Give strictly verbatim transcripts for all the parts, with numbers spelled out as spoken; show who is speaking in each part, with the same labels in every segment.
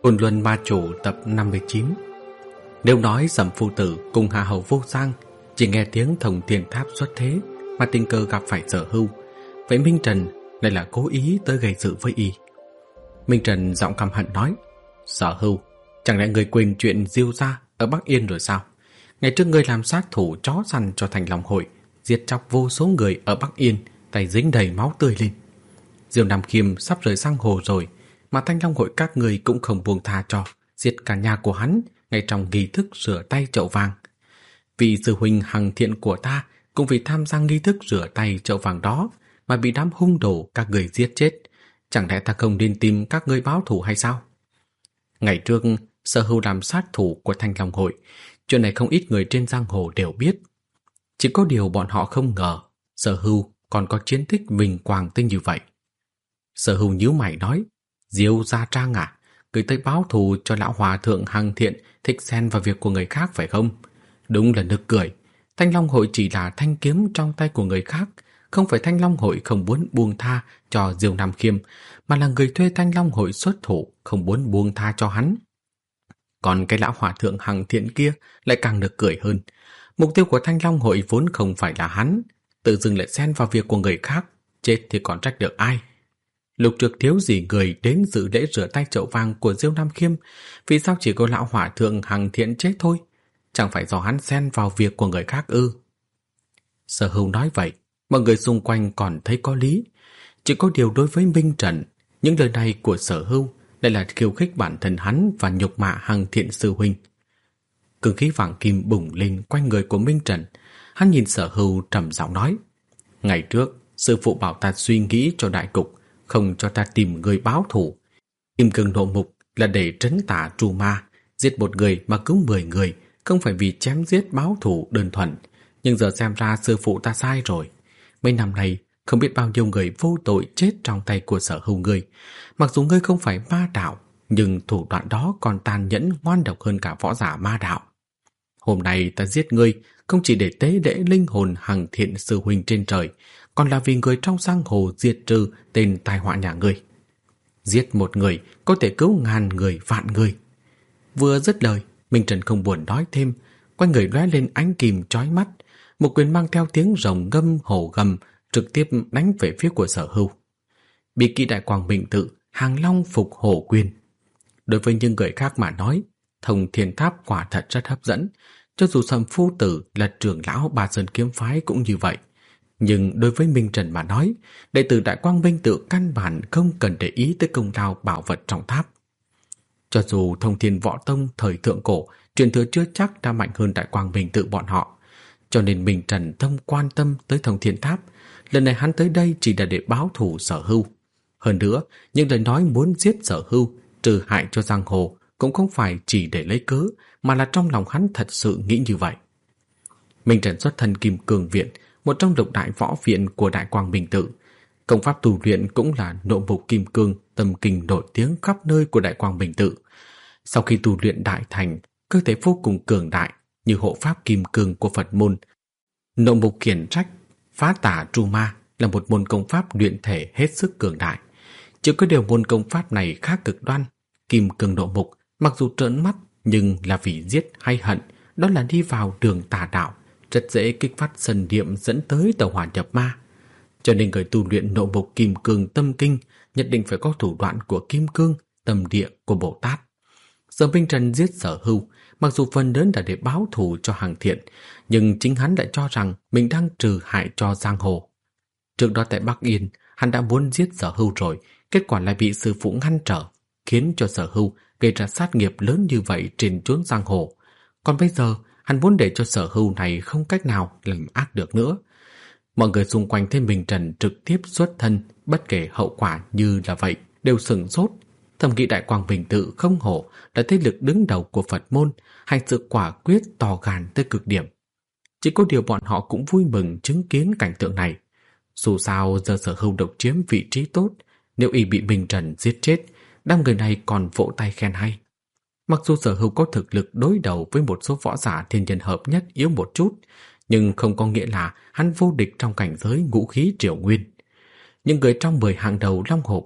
Speaker 1: Côn Luân Ma Chủ tập năm mươi chín. Nếu nói Sầm Phu Tử cùng Hà Hầu Vô Giang chỉ nghe tiếng Thông Thiên Tháp xuất thế mà tình cờ gặp phải Sở Hưu, vậy Minh Trần lại là cố ý tới gây sự với y. Minh Trần giọng căm hận nói: Sở Hưu, chẳng lẽ người quên chuyện Diêu gia ở Bắc Yên rồi sao? Ngày trước ngươi làm sát thủ chó săn cho Thành Long Hội, giết chóc vô số người ở Bắc Yên, tay dính đầy máu tươi lên. Diêu Nam Khiêm sắp rời sang hồ rồi, mà Thanh Long Hội các người cũng không buông tha cho, giết cả nhà của hắn ngay trong nghi thức rửa tay chậu vàng. Vị sư huynh Hằng Thiện của ta cũng vì tham gia nghi thức rửa tay chậu vàng đó mà bị đám hung đồ các người giết chết. Chẳng lẽ ta không nên tìm các người báo thù hay sao? Ngày trước Sở Hưu làm sát thủ của Thanh Long Hội, chuyện này không ít người trên giang hồ đều biết. Chỉ có điều bọn họ không ngờ Sở Hưu còn có chiến tích vinh quang tới như vậy. Sở Hưu nhíu mày nói: Diêu Gia Trang à, người tới báo thù cho lão hòa thượng Hằng Thiện thích xen vào việc của người khác phải không? Đúng là nực cười. Thanh Long Hội chỉ là thanh kiếm trong tay của người khác, không phải Thanh Long Hội không muốn buông tha cho Diêu Nam Khiêm, mà là người thuê Thanh Long Hội xuất thủ không muốn buông tha cho hắn. Còn cái lão hòa thượng Hằng Thiện kia lại càng nực cười hơn. Mục tiêu của Thanh Long Hội vốn không phải là hắn, tự dưng lại xen vào việc của người khác, chết thì còn trách được ai? Lục Trực thiếu gì người đến dự lễ rửa tay chậu vàng của Diêu Nam Khiêm, vì sao chỉ có lão hỏa thượng Hằng Thiện chết thôi? Chẳng phải do hắn xen vào việc của người khác ư? Sở Hưu nói vậy, mọi người xung quanh còn thấy có lý. Chỉ có điều đối với Minh Trần, những lời này của Sở Hưu lại là khiêu khích bản thân hắn và nhục mạ Hằng Thiện sư huynh. Cương khí vàng kim bùng lên quanh người của Minh Trần. Hắn nhìn Sở Hưu trầm giọng nói: Ngày trước sư phụ bảo ta suy nghĩ cho đại cục, không cho ta tìm người báo thù. Kim cương nộ mục là để trấn tả trù ma, giết một người mà cứu mười người, không phải vì chém giết báo thù đơn thuần. Nhưng giờ xem ra sư phụ ta sai rồi. Mấy năm nay không biết bao nhiêu người vô tội chết trong tay của Sở Hưu ngươi. Mặc dù ngươi không phải ma đạo, nhưng thủ đoạn đó còn tàn nhẫn ngoan độc hơn cả võ giả ma đạo. Hôm nay ta giết ngươi không chỉ để tế lễ linh hồn Hằng Thiện sư huynh trên trời, còn là vì người trong giang hồ diệt trừ tên tai họa nhà ngươi. Giết một người có thể cứu ngàn người vạn người. Vừa dứt lời, Minh Trần không buồn nói thêm, quanh người lóe lên ánh kim chói mắt, một quyền mang theo tiếng rồng ngâm hổ gầm trực tiếp đánh về phía của Sở Hưu. Bí kỹ đại quang minh tự, hàng long phục hổ quyền. Đối với những người khác mà nói, Thông Thiên Tháp quả thật rất hấp dẫn, cho dù Sầm Phu Tử là trưởng lão Ba Sơn kiếm phái cũng như vậy. Nhưng đối với Minh Trần mà nói, đệ tử Đại Quang Minh Tự căn bản không cần để ý tới công lao bảo vật trong tháp. Cho dù Thông Thiên Võ Tông thời thượng cổ truyền thừa chưa chắc đã mạnh hơn Đại Quang Minh Tự bọn họ, cho nên Minh Trần không quan tâm tới Thông Thiên Tháp. Lần này hắn tới đây chỉ là để báo thù Sở Hưu. Hơn nữa, những lời nói muốn giết Sở Hưu, trừ hại cho giang hồ cũng không phải chỉ để lấy cớ, mà là trong lòng hắn thật sự nghĩ như vậy. Minh Trần xuất thân Kim Cương Viện, một trong lục đại võ viện của Đại Quang Minh Tự. Công pháp tu luyện cũng là nộ mục kim cương, tâm kinh nổi tiếng khắp nơi của Đại Quang Minh Tự. Sau khi tu luyện đại thành, cơ thể vô cùng cường đại như hộ pháp kim cương của Phật môn. Nộ mục khiển trách, phá tả tru ma là một môn công pháp luyện thể hết sức cường đại. Chỉ có điều môn công pháp này khác cực đoan. Kim cương nộ mục mặc dù trợn mắt nhưng là vì giết hay hận, đó là đi vào đường tà đạo, rất dễ kích phát神niệm dẫn tới tẩu hỏa nhập ma. Cho nên người tu luyện nộ mục kim cương tâm kinh nhất định phải có thủ đoạn của kim cương, tâm địa của Bồ Tát. Giờ Minh Trần giết Sở Hưu, mặc dù phần lớn là để báo thù cho Hằng Thiện, nhưng chính hắn lại cho rằng mình đang trừ hại cho giang hồ. Trước đó tại Bắc Yên, hắn đã muốn giết Sở Hưu rồi, kết quả lại bị sư phụ ngăn trở, khiến cho Sở Hưu gây ra sát nghiệp lớn như vậy trên chốn giang hồ. Còn bây giờ, hắn muốn để cho Sở Hưu này không cách nào làm ác được nữa. Mọi người xung quanh thấy Minh Trần trực tiếp xuất thân, bất kể hậu quả như là vậy, đều sửng sốt. Thầm nghĩ Đại Quang Minh Tự không hổ là thế lực đứng đầu của Phật môn, hành sự quả quyết to gan tới cực điểm. Chỉ có điều bọn họ cũng vui mừng chứng kiến cảnh tượng này. Dù sao giờ Sở Hưu độc chiếm vị trí tốt, nếu y bị Minh Trần giết chết, đám người này còn vỗ tay khen hay. Mặc dù Sở Hưu có thực lực đối đầu với một số võ giả thiên nhân hợp nhất yếu một chút, nhưng không có nghĩa là hắn vô địch trong cảnh giới ngũ khí triều nguyên. Những người trong mười hàng đầu Long Hồ bảng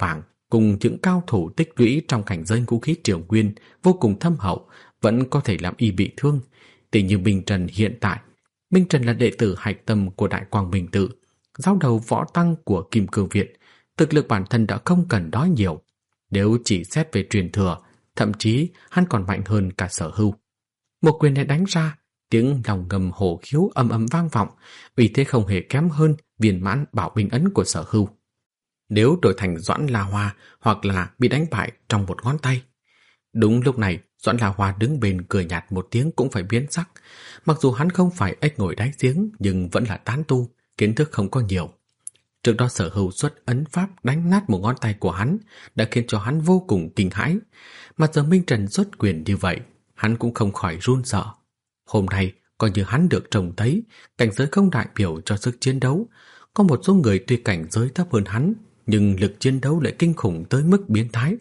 Speaker 1: cùng những cao thủ tích lũy trong cảnh giới vũ khí Triều Nguyên vô cùng thâm hậu vẫn có thể làm y bị thương. Tỷ như Minh Trần hiện tại, Minh Trần là đệ tử hạch tâm của Đại Quang Minh Tự, giáo đầu võ tăng của Kim Cương Viện, thực lực bản thân đã không cần nói nhiều. Nếu chỉ xét về truyền thừa, thậm chí hắn còn mạnh hơn cả Sở Hưu. Một quyền này đánh ra, tiếng lòng ngầm hổ khiếu ầm ầm vang vọng, uy thế không hề kém hơn viên mãn bảo binh ấn của Sở Hưu. Nếu đổi thành Doãn La Hoa hoặc là bị đánh bại trong một ngón tay. Đúng lúc này, Doãn La Hoa đứng bên cười nhạt một tiếng cũng phải biến sắc. Mặc dù hắn không phải ếch ngồi đáy giếng nhưng vẫn là tán tu, kiến thức không có nhiều. Trước đó Sở Hưu xuất ấn pháp đánh nát một ngón tay của hắn đã khiến cho hắn vô cùng kinh hãi. Mà giờ Minh Trần xuất quyền như vậy, hắn cũng không khỏi run sợ. Hôm nay, coi như hắn được trông thấy, cảnh giới không đại biểu cho sức chiến đấu. Có một số người tuy cảnh giới thấp hơn hắn, nhưng lực chiến đấu lại kinh khủng tới mức biến thái.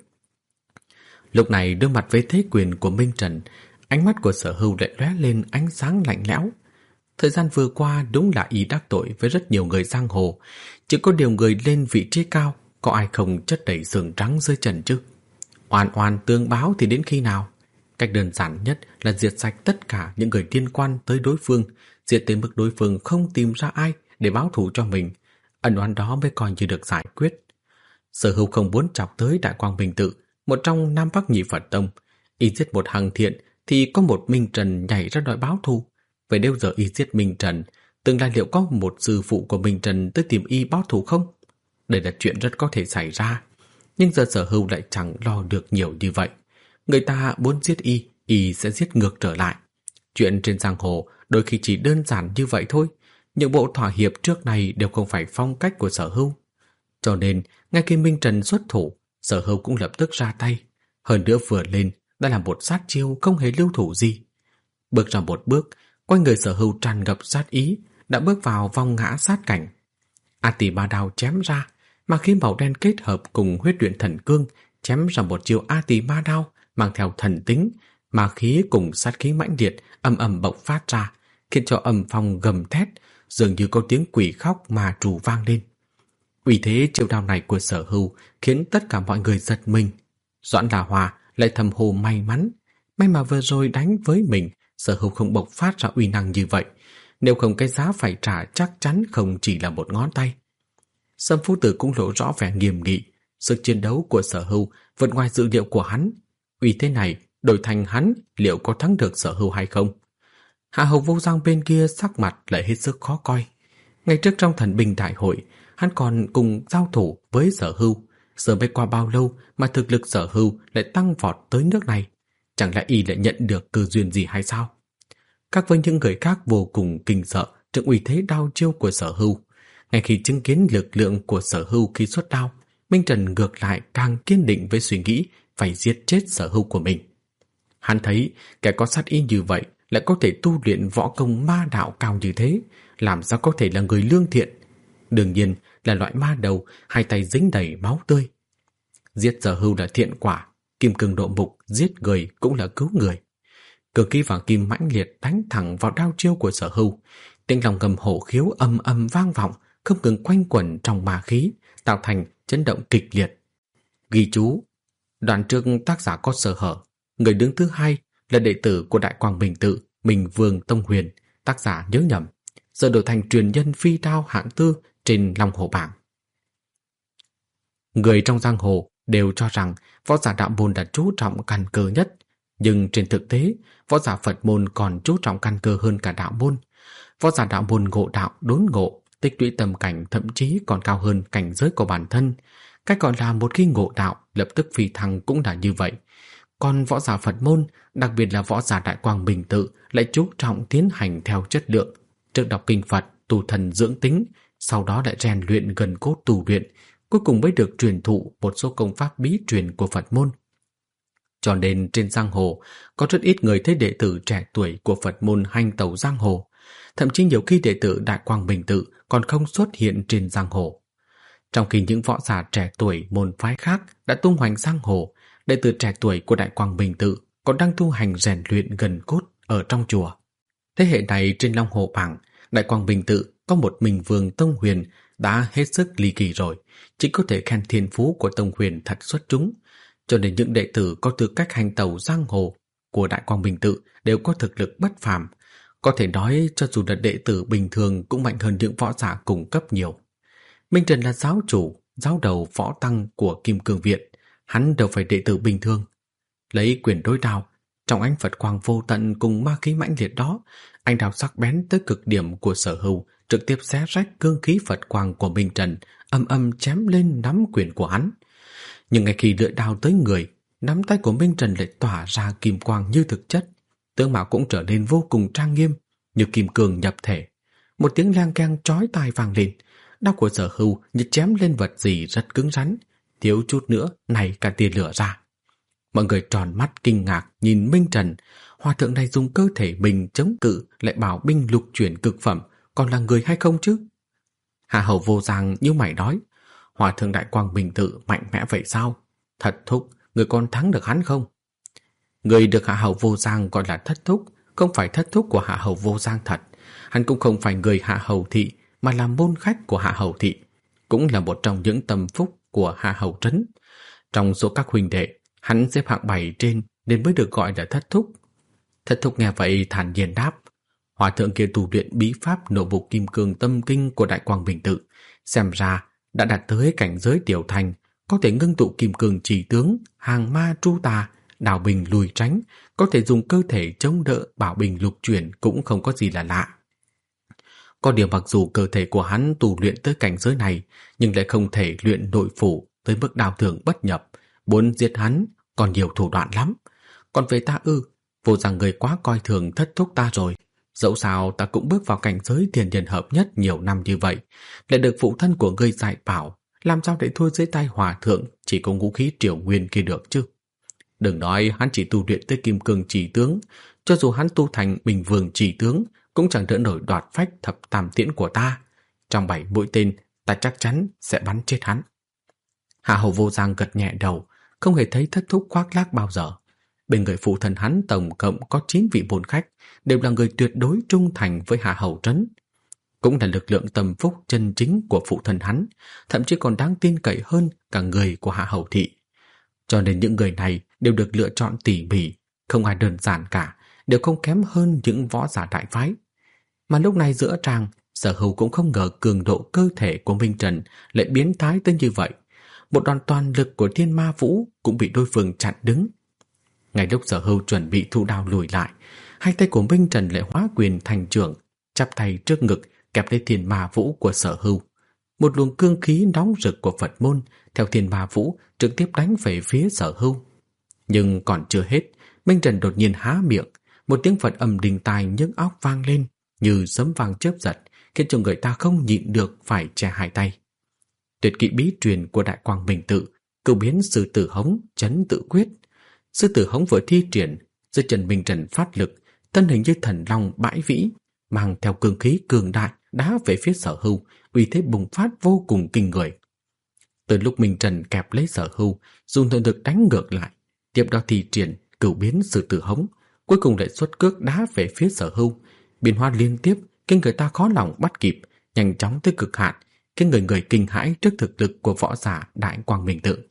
Speaker 1: Lúc này đối mặt với thế quyền của Minh Trần, ánh mắt của Sở Hưu lại lóe lên ánh sáng lạnh lẽo. Thời gian vừa qua đúng là y đắc tội với rất nhiều người giang hồ, chỉ có điều người lên vị trí cao, có ai không chất đầy xương trắng dưới trần chứ? Oan oan tương báo thì đến khi nào? Cách đơn giản nhất là diệt sạch tất cả những người liên quan tới đối phương, diệt tới mức đối phương không tìm ra ai để báo thù cho mình. Ân oán đó mới coi như được giải quyết. Sở Hưu không muốn chọc tới Đại Quang Minh Tự, một trong Nam Bắc Nhị Phật Tông. Y giết một Hằng Thiện thì có một Minh Trần nhảy ra đòi báo thù. Vậy nếu giờ y giết Minh Trần, tương lai liệu có một sư phụ của Minh Trần tới tìm y báo thù không? Đây là chuyện rất có thể xảy ra. Nhưng giờ Sở Hưu lại chẳng lo được nhiều như vậy. Người ta muốn giết y, y sẽ giết ngược trở lại. Chuyện trên giang hồ đôi khi chỉ đơn giản như vậy thôi. Những bộ thỏa hiệp trước này đều không phải phong cách của Sở Hưu. Cho nên, ngay khi Minh Trần xuất thủ, Sở Hưu cũng lập tức ra tay. Hơn nữa vừa lên, đã là một sát chiêu không hề lưu thủ gì. Bước ra một bước, quanh người Sở Hưu tràn ngập sát ý, đã bước vào vòng ngã sát cảnh. A Tỳ Ba Đao chém ra, mà khí màu đen kết hợp cùng huyết luyện thần cương, chém ra một chiêu A Tỳ Ba Đao mang theo thần tính, mà khí cùng sát khí mãnh liệt ầm ầm bộc phát ra, khiến cho âm phong gầm thét, dường như có tiếng quỷ khóc mà trù vang lên. Uy thế chiêu đao này của Sở Hưu khiến tất cả mọi người giật mình. Doãn La Hoa lại thầm hồ may mắn, may mà vừa rồi đánh với mình, Sở Hưu không bộc phát ra uy năng như vậy, nếu không cái giá phải trả chắc chắn không chỉ là một ngón tay. Sâm Phu Tử cũng lộ rõ vẻ nghiêm nghị, sức chiến đấu của Sở Hưu vượt ngoài dự liệu của hắn. Uy thế này đổi thành hắn liệu có thắng được Sở Hưu hay không? Hạ Hầu Vô Giang bên kia sắc mặt lại hết sức khó coi. Ngày trước trong thần binh đại hội, hắn còn cùng giao thủ với Sở Hưu. Giờ mới qua bao lâu mà thực lực Sở Hưu lại tăng vọt tới nước này? Chẳng lẽ y lại nhận được cơ duyên gì hay sao? Các với những người khác vô cùng kinh sợ trước uy thế đao chiêu của Sở Hưu. Ngay khi chứng kiến lực lượng của Sở Hưu khi xuất đao, Minh Trần ngược lại càng kiên định với suy nghĩ phải giết chết Sở Hưu của mình. Hắn thấy kẻ có sát ý như vậy lại có thể tu luyện võ công ma đạo cao như thế, làm sao có thể là người lương thiện? Đương nhiên là loại ma đầu hai tay dính đầy máu tươi. Giết Sở Hưu là thiện quả, kim cương độ mục giết người cũng là cứu người. Cường khí vàng kim mãnh liệt đánh thẳng vào đao chiêu của Sở Hưu, tiếng lòng ngầm hổ khiếu ầm ầm vang vọng, không ngừng quanh quẩn trong ma khí, tạo thành chấn động kịch liệt. Ghi chú: đoạn trước tác giả có sơ hở, người đứng thứ hai là đệ tử của Đại Quang Minh Tự, Minh Vương Tông Huyền, tác giả nhớ nhầm, giờ đổi thành truyền nhân phi đao hạng tư trên Long Hồ bảng. Người trong giang hồ đều cho rằng võ giả đạo môn đã chú trọng căn cơ nhất, nhưng trên thực tế, võ giả Phật môn còn chú trọng căn cơ hơn cả đạo môn. Võ giả đạo môn ngộ đạo, đốn ngộ, tích lũy tâm cảnh thậm chí còn cao hơn cảnh giới của bản thân. Cách gọi là một khi ngộ đạo lập tức phi thăng cũng là như vậy. Còn võ giả Phật môn, đặc biệt là võ giả Đại Quang Minh Tự, lại chú trọng tiến hành theo chất lượng. Trước đọc kinh Phật, tu thần dưỡng tính, sau đó lại rèn luyện gần cốt tu luyện, cuối cùng mới được truyền thụ một số công pháp bí truyền của Phật môn. Cho nên trên giang hồ có rất ít người thấy đệ tử trẻ tuổi của Phật môn hành tẩu giang hồ. Thậm chí nhiều khi đệ tử Đại Quang Minh Tự còn không xuất hiện trên giang hồ. Trong khi những võ giả trẻ tuổi môn phái khác đã tung hoành giang hồ, đệ tử trẻ tuổi của Đại Quang Minh Tự còn đang tu hành rèn luyện gần cốt ở trong chùa. Thế hệ này trên Long Hồ bảng, Đại Quang Minh Tự có một Minh Vương Tông Huyền đã hết sức ly kỳ rồi, chỉ có thể khen thiên phú của Tông Huyền thật xuất chúng, cho nên những đệ tử có tư cách hành tẩu giang hồ của Đại Quang Minh Tự đều có thực lực bất phàm, có thể nói cho dù là đệ tử bình thường cũng mạnh hơn những võ giả cùng cấp nhiều. Minh Trần là giáo chủ, giáo đầu võ tăng của Kim Cương Viện, hắn đâu phải đệ tử bình thường. Lấy quyền đối đao, trong ánh Phật quang vô tận cùng ma khí mãnh liệt đó, anh đao sắc bén tới cực điểm của Sở Hưu trực tiếp xé rách cương khí Phật quang của Minh Trần, âm âm chém lên nắm quyền của hắn. Nhưng ngay khi lưỡi đao tới người, nắm tay của Minh Trần lại tỏa ra kim quang như thực chất, tướng mạo cũng trở nên vô cùng trang nghiêm, như kim cương nhập thể. Một tiếng leng keng chói tai vang lên, đao của Sở Hưu như chém lên vật gì rất cứng rắn, thiếu chút nữa nảy cả tia lửa ra. Mọi người tròn mắt kinh ngạc nhìn Minh Trần, hòa thượng này dùng cơ thể mình chống cự lại bảo binh lục chuyển cực phẩm, còn là người hay không chứ? Hạ Hầu Vô Giang như mày nói, hòa thượng Đại Quang Minh Tự mạnh mẽ vậy sao? Thật thúc, người còn thắng được hắn không? Người được Hạ Hầu Vô Giang gọi là thất thúc, không phải thất thúc của Hạ Hầu Vô Giang thật. Hắn cũng không phải người Hạ Hầu Thị, mà là môn khách của Hạ Hầu Thị, cũng là một trong những tâm phúc của Hạ Hầu Trấn. Trong số các huynh đệ, hắn xếp hạng bảy trên nên mới được gọi là thất thúc. Thất thúc nghe vậy thản nhiên đáp, hòa thượng kia tu luyện bí pháp nội bộ kim cương tâm kinh của Đại Quang Bình Tự, xem ra đã đạt tới cảnh giới tiểu thành, có thể ngưng tụ kim cương chỉ tướng, hàng ma tru tà, đảo bình lùi tránh, có thể dùng cơ thể chống đỡ bảo bình lục chuyển cũng không có gì là lạ. Có điều mặc dù cơ thể của hắn tu luyện tới cảnh giới này, nhưng lại không thể luyện nội phủ tới mức đào thường bất nhập, muốn giết hắn còn nhiều thủ đoạn lắm. Còn về ta ư, Vô Giang người quá coi thường thất thúc ta rồi. Dẫu sao ta cũng bước vào cảnh giới thiên nhân hợp nhất nhiều năm như vậy, lại được phụ thân của ngươi dạy bảo, làm sao để thua dưới tay hòa thượng chỉ có ngũ khí triều nguyên kia được chứ? Đừng nói hắn chỉ tu luyện tới kim cương chỉ tướng, cho dù hắn tu thành bình vương chỉ tướng cũng chẳng đỡ nổi đoạt phách thập tam tiễn của ta. Trong bảy mũi tên, ta chắc chắn sẽ bắn chết hắn. Hạ Hầu Vô Giang gật nhẹ đầu, không hề thấy thất thúc khoác lác bao giờ. Bên người phụ thân hắn tổng cộng có chín vị môn khách, đều là người tuyệt đối trung thành với Hạ Hầu Trấn, cũng là lực lượng tâm phúc chân chính của phụ thân hắn, thậm chí còn đáng tin cậy hơn cả người của Hạ Hầu Thị. Cho nên những người này đều được lựa chọn tỉ mỉ, không ai đơn giản cả, đều không kém hơn những võ giả đại phái. Mà lúc này giữa tràng, Sở Hưu cũng không ngờ cường độ cơ thể của Minh Trần lại biến thái tới như vậy. Một đòn toàn lực của Thiên Ma Vũ cũng bị đối phương chặn đứng. Ngay lúc Sở Hưu chuẩn bị thu đao lùi lại, hai tay của Minh Trần lại hóa quyền thành trưởng, chắp tay trước ngực kẹp lấy Thiên Ma Vũ của Sở Hưu. Một luồng cương khí nóng rực của Phật môn theo Thiên Ma Vũ trực tiếp đánh về phía Sở Hưu. Nhưng còn chưa hết, Minh Trần đột nhiên há miệng, một tiếng Phật âm đình tai nhức óc vang lên như sấm vang chớp giật, khiến cho người ta không nhịn được phải che hai tay. Tuyệt kỹ bí truyền của Đại Quang Minh Tự, cửu biến sư tử hống chấn tự quyết. Sư tử hống vừa thi triển, dưới chân Minh Trần phát lực, thân hình như thần long bãi vĩ, mang theo cương khí cường đại đá về phía Sở Hưu, uy thế bùng phát vô cùng kinh người. Từ lúc Minh Trần kẹp lấy Sở Hưu, dùng nội lực đánh ngược lại, tiếp đó thi triển cửu biến sư tử hống, cuối cùng lại xuất cước đá về phía Sở Hưu, biến hóa liên tiếp khiến người ta khó lòng bắt kịp, nhanh chóng tới cực hạn, khiến người người kinh hãi trước thực lực của võ giả Đại Quang Minh Tự.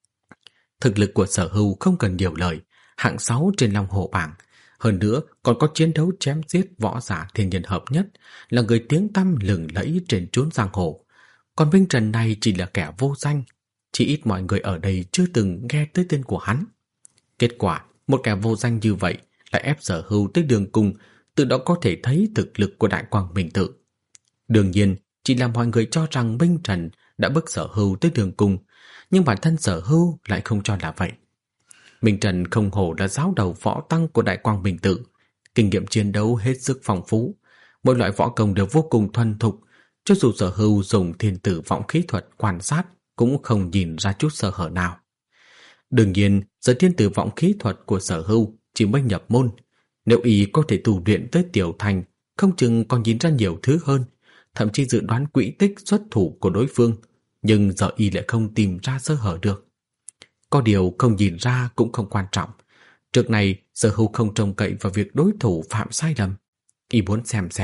Speaker 1: Thực lực của Sở Hưu không cần nhiều lời, hạng sáu trên Long Hổ bảng, hơn nữa còn có chiến đấu chém giết võ giả thiên nhân hợp nhất, là người tiếng tăm lừng lẫy trên chốn giang hồ. Còn Minh Trần này chỉ là kẻ vô danh, chỉ ít mọi người ở đây chưa từng nghe tới tên của hắn. Kết quả, một kẻ vô danh như vậy lại ép Sở Hưu tới đường cùng, từ đó có thể thấy thực lực của Đại Quang Minh Tự. Đương nhiên, chỉ là mọi người cho rằng Minh Trần đã bức Sở Hưu tới đường cùng, nhưng bản thân Sở Hưu lại không cho là vậy. Minh Trần không hổ là giáo đầu võ tăng của Đại Quang Minh Tự, kinh nghiệm chiến đấu hết sức phong phú, mỗi loại võ công đều vô cùng thuần thục, cho dù Sở Hưu dùng thiên tử vọng khí thuật quan sát cũng không nhìn ra chút sơ hở nào. Đương nhiên, giờ thiên tử vọng khí thuật của Sở Hưu chỉ mới nhập môn, nếu y có thể tu luyện tới tiểu thành, không chừng còn nhìn ra nhiều thứ hơn, thậm chí dự đoán quỹ tích xuất thủ của đối phương, nhưng giờ y lại không tìm ra sơ hở được. Có điều không nhìn ra cũng không quan trọng. Trước này, Sở Hưu không trông cậy vào việc đối thủ phạm sai lầm. Y muốn xem xem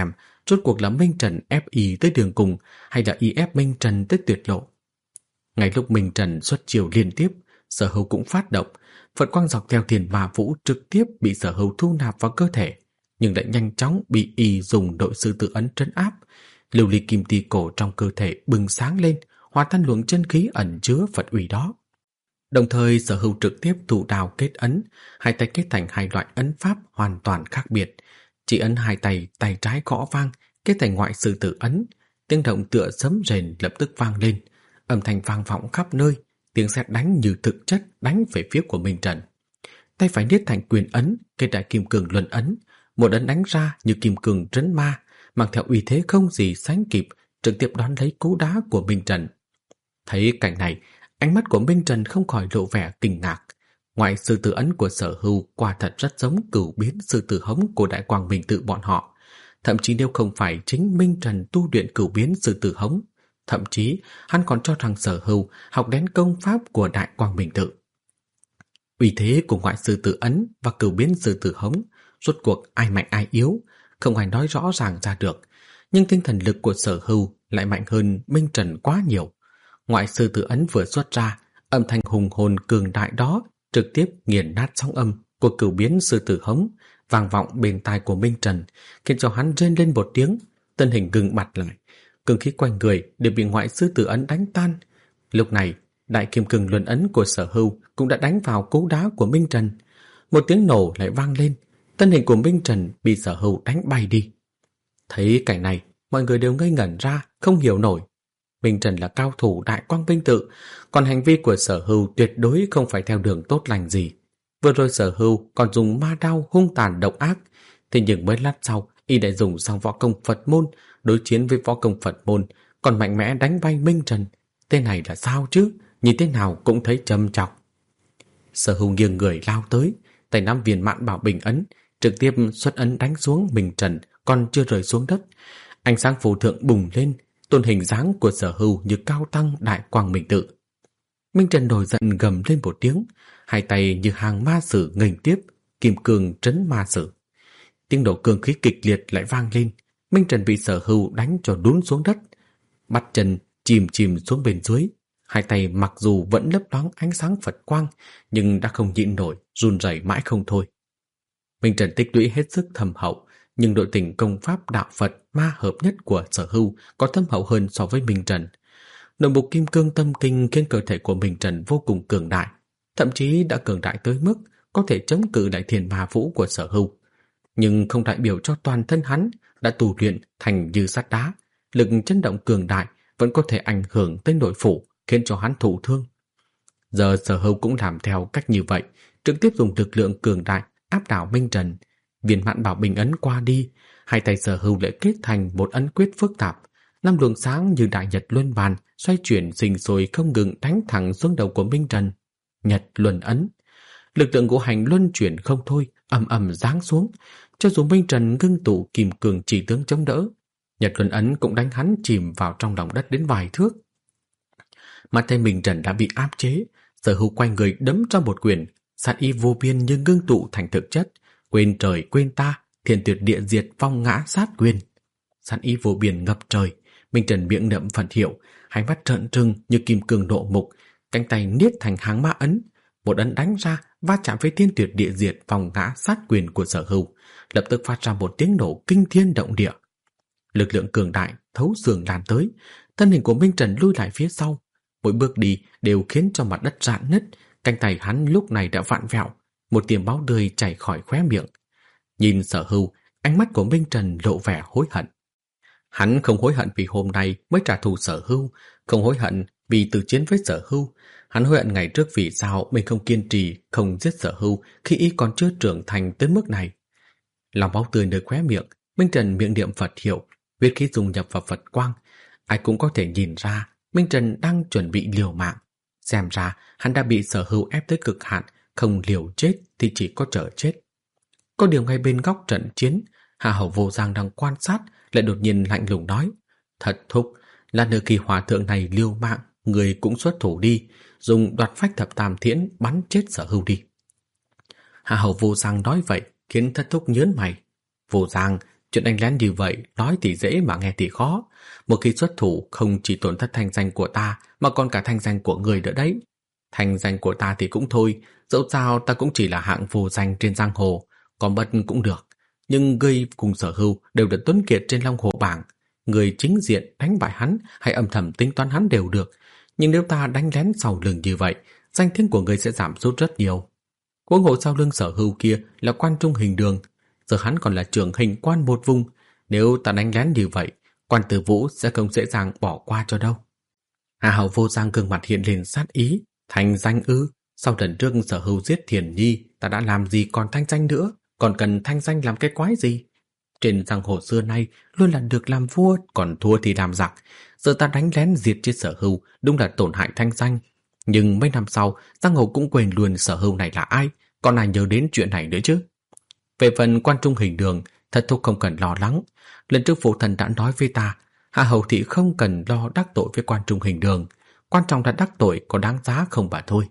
Speaker 1: Rốt cuộc là Minh Trần ép y tới đường cùng hay là y ép Minh Trần tới tuyệt lộ? Ngay lúc Minh Trần xuất chiêu liên tiếp, Sở Hưu cũng phát động, Phật quang dọc theo Thiên Ma Vũ trực tiếp bị Sở Hưu thu nạp vào cơ thể, nhưng lại nhanh chóng bị y dùng đội sư tử ấn trấn áp. Lưu ly kim ti cổ trong cơ thể bừng sáng lên, hòa tan luồng chân khí ẩn chứa Phật uy đó. Đồng thời Sở Hưu trực tiếp thủ đào kết ấn, hai tay kết thành hai loại ấn pháp hoàn toàn khác biệt. Chỉ ấn hai tay, tay trái gõ vang, kết thành ngoại sư tử ấn. Tiếng động tựa sấm rền lập tức vang lên, âm thanh vang vọng khắp nơi, tiếng sét đánh như thực chất đánh về phía của Minh Trần. Tay phải niết thành quyền ấn, kết đại kim cương luân ấn, một ấn đánh ra như kim cương trấn ma, mang theo uy thế không gì sánh kịp, trực tiếp đón lấy cú đá của Minh Trần. Thấy cảnh này, ánh mắt của Minh Trần không khỏi lộ vẻ kinh ngạc. Ngoại sư tử ấn của Sở Hưu quả thật rất giống cửu biến sư tử hống của Đại Quang Minh Tự bọn họ. Thậm chí nếu không phải chính Minh Trần tu luyện cửu biến sư tử hống, thậm chí hắn còn cho rằng Sở Hưu học đến công pháp của Đại Quang Minh Tự. Uy thế của ngoại sư tử ấn và cửu biến sư tử hống, rốt cuộc ai mạnh ai yếu, không ai nói rõ ràng ra được. Nhưng tinh thần lực của Sở Hưu lại mạnh hơn Minh Trần quá nhiều. Ngoại sư tử ấn vừa xuất ra, âm thanh hùng hồn cường đại đó trực tiếp nghiền nát sóng âm của cửu biến sư tử hống, vang vọng bên tai của Minh Trần, khiến cho hắn rên lên một tiếng, thân hình gừng mặt lại, cường khí quanh người đều bị ngoại sư tử ấn đánh tan. Lúc này, đại kim cương luân ấn của Sở Hưu cũng đã đánh vào cú đá của Minh Trần. Một tiếng nổ lại vang lên, thân hình của Minh Trần bị Sở Hưu đánh bay đi. Thấy cảnh này, mọi người đều ngây ngẩn ra, không hiểu nổi. Minh Trần là cao thủ Đại Quang Minh Tự, còn hành vi của Sở Hưu tuyệt đối không phải theo đường tốt lành gì. Vừa rồi Sở Hưu còn dùng ma đao hung tàn độc ác, thế nhưng mới lát sau y đã dùng sang võ công Phật môn đối chiến với võ công Phật môn, còn mạnh mẽ đánh bay Minh Trần. Thế này là sao chứ? Nhìn thế nào cũng thấy trầm trọng. Sở Hưu nghiêng người lao tới, tay nắm viên Mạn Bảo Bình ấn, trực tiếp xuất ấn đánh xuống Minh Trần còn chưa rơi xuống đất. Ánh sáng phù thượng bùng lên, tôn hình dáng của Sở Hưu như cao tăng Đại Quang Minh Tự. Minh Trần nổi giận gầm lên một tiếng, hai tay như hàng ma sử nghênh tiếp, kim cương trấn ma sử. Tiếng nổ cường khí kịch liệt lại vang lên, Minh Trần bị Sở Hưu đánh cho đún xuống đất, bắt chân chìm chìm xuống bên dưới. Hai tay mặc dù vẫn lấp loáng ánh sáng Phật quang, nhưng đã không nhịn nổi, run rẩy mãi không thôi. Minh Trần tích lũy hết sức thâm hậu, nhưng đội tình công pháp đạo Phật ma hợp nhất của Sở Hưu có thâm hậu hơn so với Minh Trần. Nội bộ kim cương tâm kinh khiến cơ thể của Minh Trần vô cùng cường đại, thậm chí đã cường đại tới mức có thể chống cự đại Thiên Ma Vũ của Sở Hưu. Nhưng không đại biểu cho toàn thân hắn đã tu luyện thành như sắt đá, lực chấn động cường đại vẫn có thể ảnh hưởng tới nội phủ, khiến cho hắn thụ thương. Giờ Sở Hưu cũng làm theo cách như vậy, trực tiếp dùng lực lượng cường đại áp đảo Minh Trần. Viên Mạn Bảo Bình ấn qua đi, hai tay Sở Hưu lại kết thành một ấn quyết phức tạp, năm luồng sáng như đại nhật luân bàn xoay chuyển sinh sôi không ngừng đánh thẳng xuống đầu của Minh Trần. Nhật luân ấn, lực lượng ngũ hành luân chuyển không thôi, ầm ầm giáng xuống. Cho dù Minh Trần ngưng tụ kim cường chỉ tướng chống đỡ, Nhật luân ấn cũng đánh hắn chìm vào trong lòng đất đến vài thước. Mà thấy Minh Trần đã bị áp chế, Sở Hưu quanh người đấm cho một quyền, sát ý vô biên như ngưng tụ thành thực chất, quên trời quên ta, thiên tuyệt địa diệt phong ngã sát quyền. Sát ý vô biên ngập trời, Minh Trần miệng niệm Phật hiệu, hai mắt trợn trừng như kim cương nộ mục, cánh tay niết thành hàng ma ấn, một ấn đánh ra va chạm với thiên tuyệt địa diệt phong ngã sát quyền của Sở Hưu, lập tức phát ra một tiếng nổ kinh thiên động địa. Lực lượng cường đại thấu xương lan tới, thân hình của Minh Trần lui lại phía sau, mỗi bước đi đều khiến cho mặt đất rạn nứt, cánh tay hắn lúc này đã vặn vẹo, một tia máu tươi chảy khỏi khóe miệng. Nhìn Sở Hưu, ánh mắt của Minh Trần lộ vẻ hối hận. Hắn không hối hận vì hôm nay mới trả thù Sở Hưu, không hối hận vì từ chiến với Sở Hưu. Hắn hối hận ngày trước vì sao mình không kiên trì, không giết Sở Hưu khi y còn chưa trưởng thành tới mức này. Lòng máu tươi nơi khóe miệng, Minh Trần miệng niệm Phật hiệu, huyết khí dung nhập vào Phật quang. Ai cũng có thể nhìn ra Minh Trần đang chuẩn bị liều mạng. Xem ra hắn đã bị Sở Hưu ép tới cực hạn, không liều chết thì chỉ có chờ chết. Có điều ngay bên góc trận chiến, Hạ Hầu Vô Giang đang quan sát, lại đột nhiên lạnh lùng nói: Thật thúc, là nửa kỳ hòa thượng này liều mạng, người cũng xuất thủ đi, dùng đoạt phách thập tam thiễn bắn chết Sở Hưu đi. Hạ Hầu Vô Giang nói vậy khiến Thất Thúc nhớn mày. Vô Giang, Chuyện đánh lén như vậy, nói thì dễ mà nghe thì khó. Một khi xuất thủ không chỉ tổn thất thanh danh của ta mà còn cả thanh danh của người nữa đấy. Thanh danh của ta thì cũng thôi, dẫu sao ta cũng chỉ là hạng vô danh trên giang hồ, còn mất cũng được. Nhưng ngươi cùng Sở Hưu đều được tuấn kiệt trên Long Hồ bảng. Người chính diện đánh bại hắn hay âm thầm tính toán hắn đều được. Nhưng nếu ta đánh lén sau lưng như vậy, danh tiếng của ngươi sẽ giảm sút rất nhiều. Huống hồ sau lưng Sở Hưu kia là Quan Trung Hình Đường, giờ hắn còn là trưởng hình quan một vùng. Nếu ta đánh lén như vậy, Quan Tử Vũ sẽ không dễ dàng bỏ qua cho đâu. Hà Hầu Vô Giang gương mặt hiện lên sát ý. Thành danh ư? Sau lần trước Sở Hưu giết Thiền Nhi, ta đã làm gì còn thanh danh nữa? Còn cần thanh danh làm cái quái gì? Trên giang hồ xưa nay luôn là được làm vua, còn thua thì làm giặc. Giờ ta đánh lén diệt chết Sở Hưu, đúng là tổn hại thanh danh. Nhưng mấy năm sau, giang hồ cũng quên luôn Sở Hưu này là ai, còn ai nhớ đến chuyện này nữa chứ? Về phần Quan Trung Hình Đường, Thất Thúc không cần lo lắng. Lần trước phụ thần đã nói với ta, Hạ Hầu thị không cần lo đắc tội với Quan Trung Hình Đường, quan trọng là đắc tội có đáng giá không mà thôi.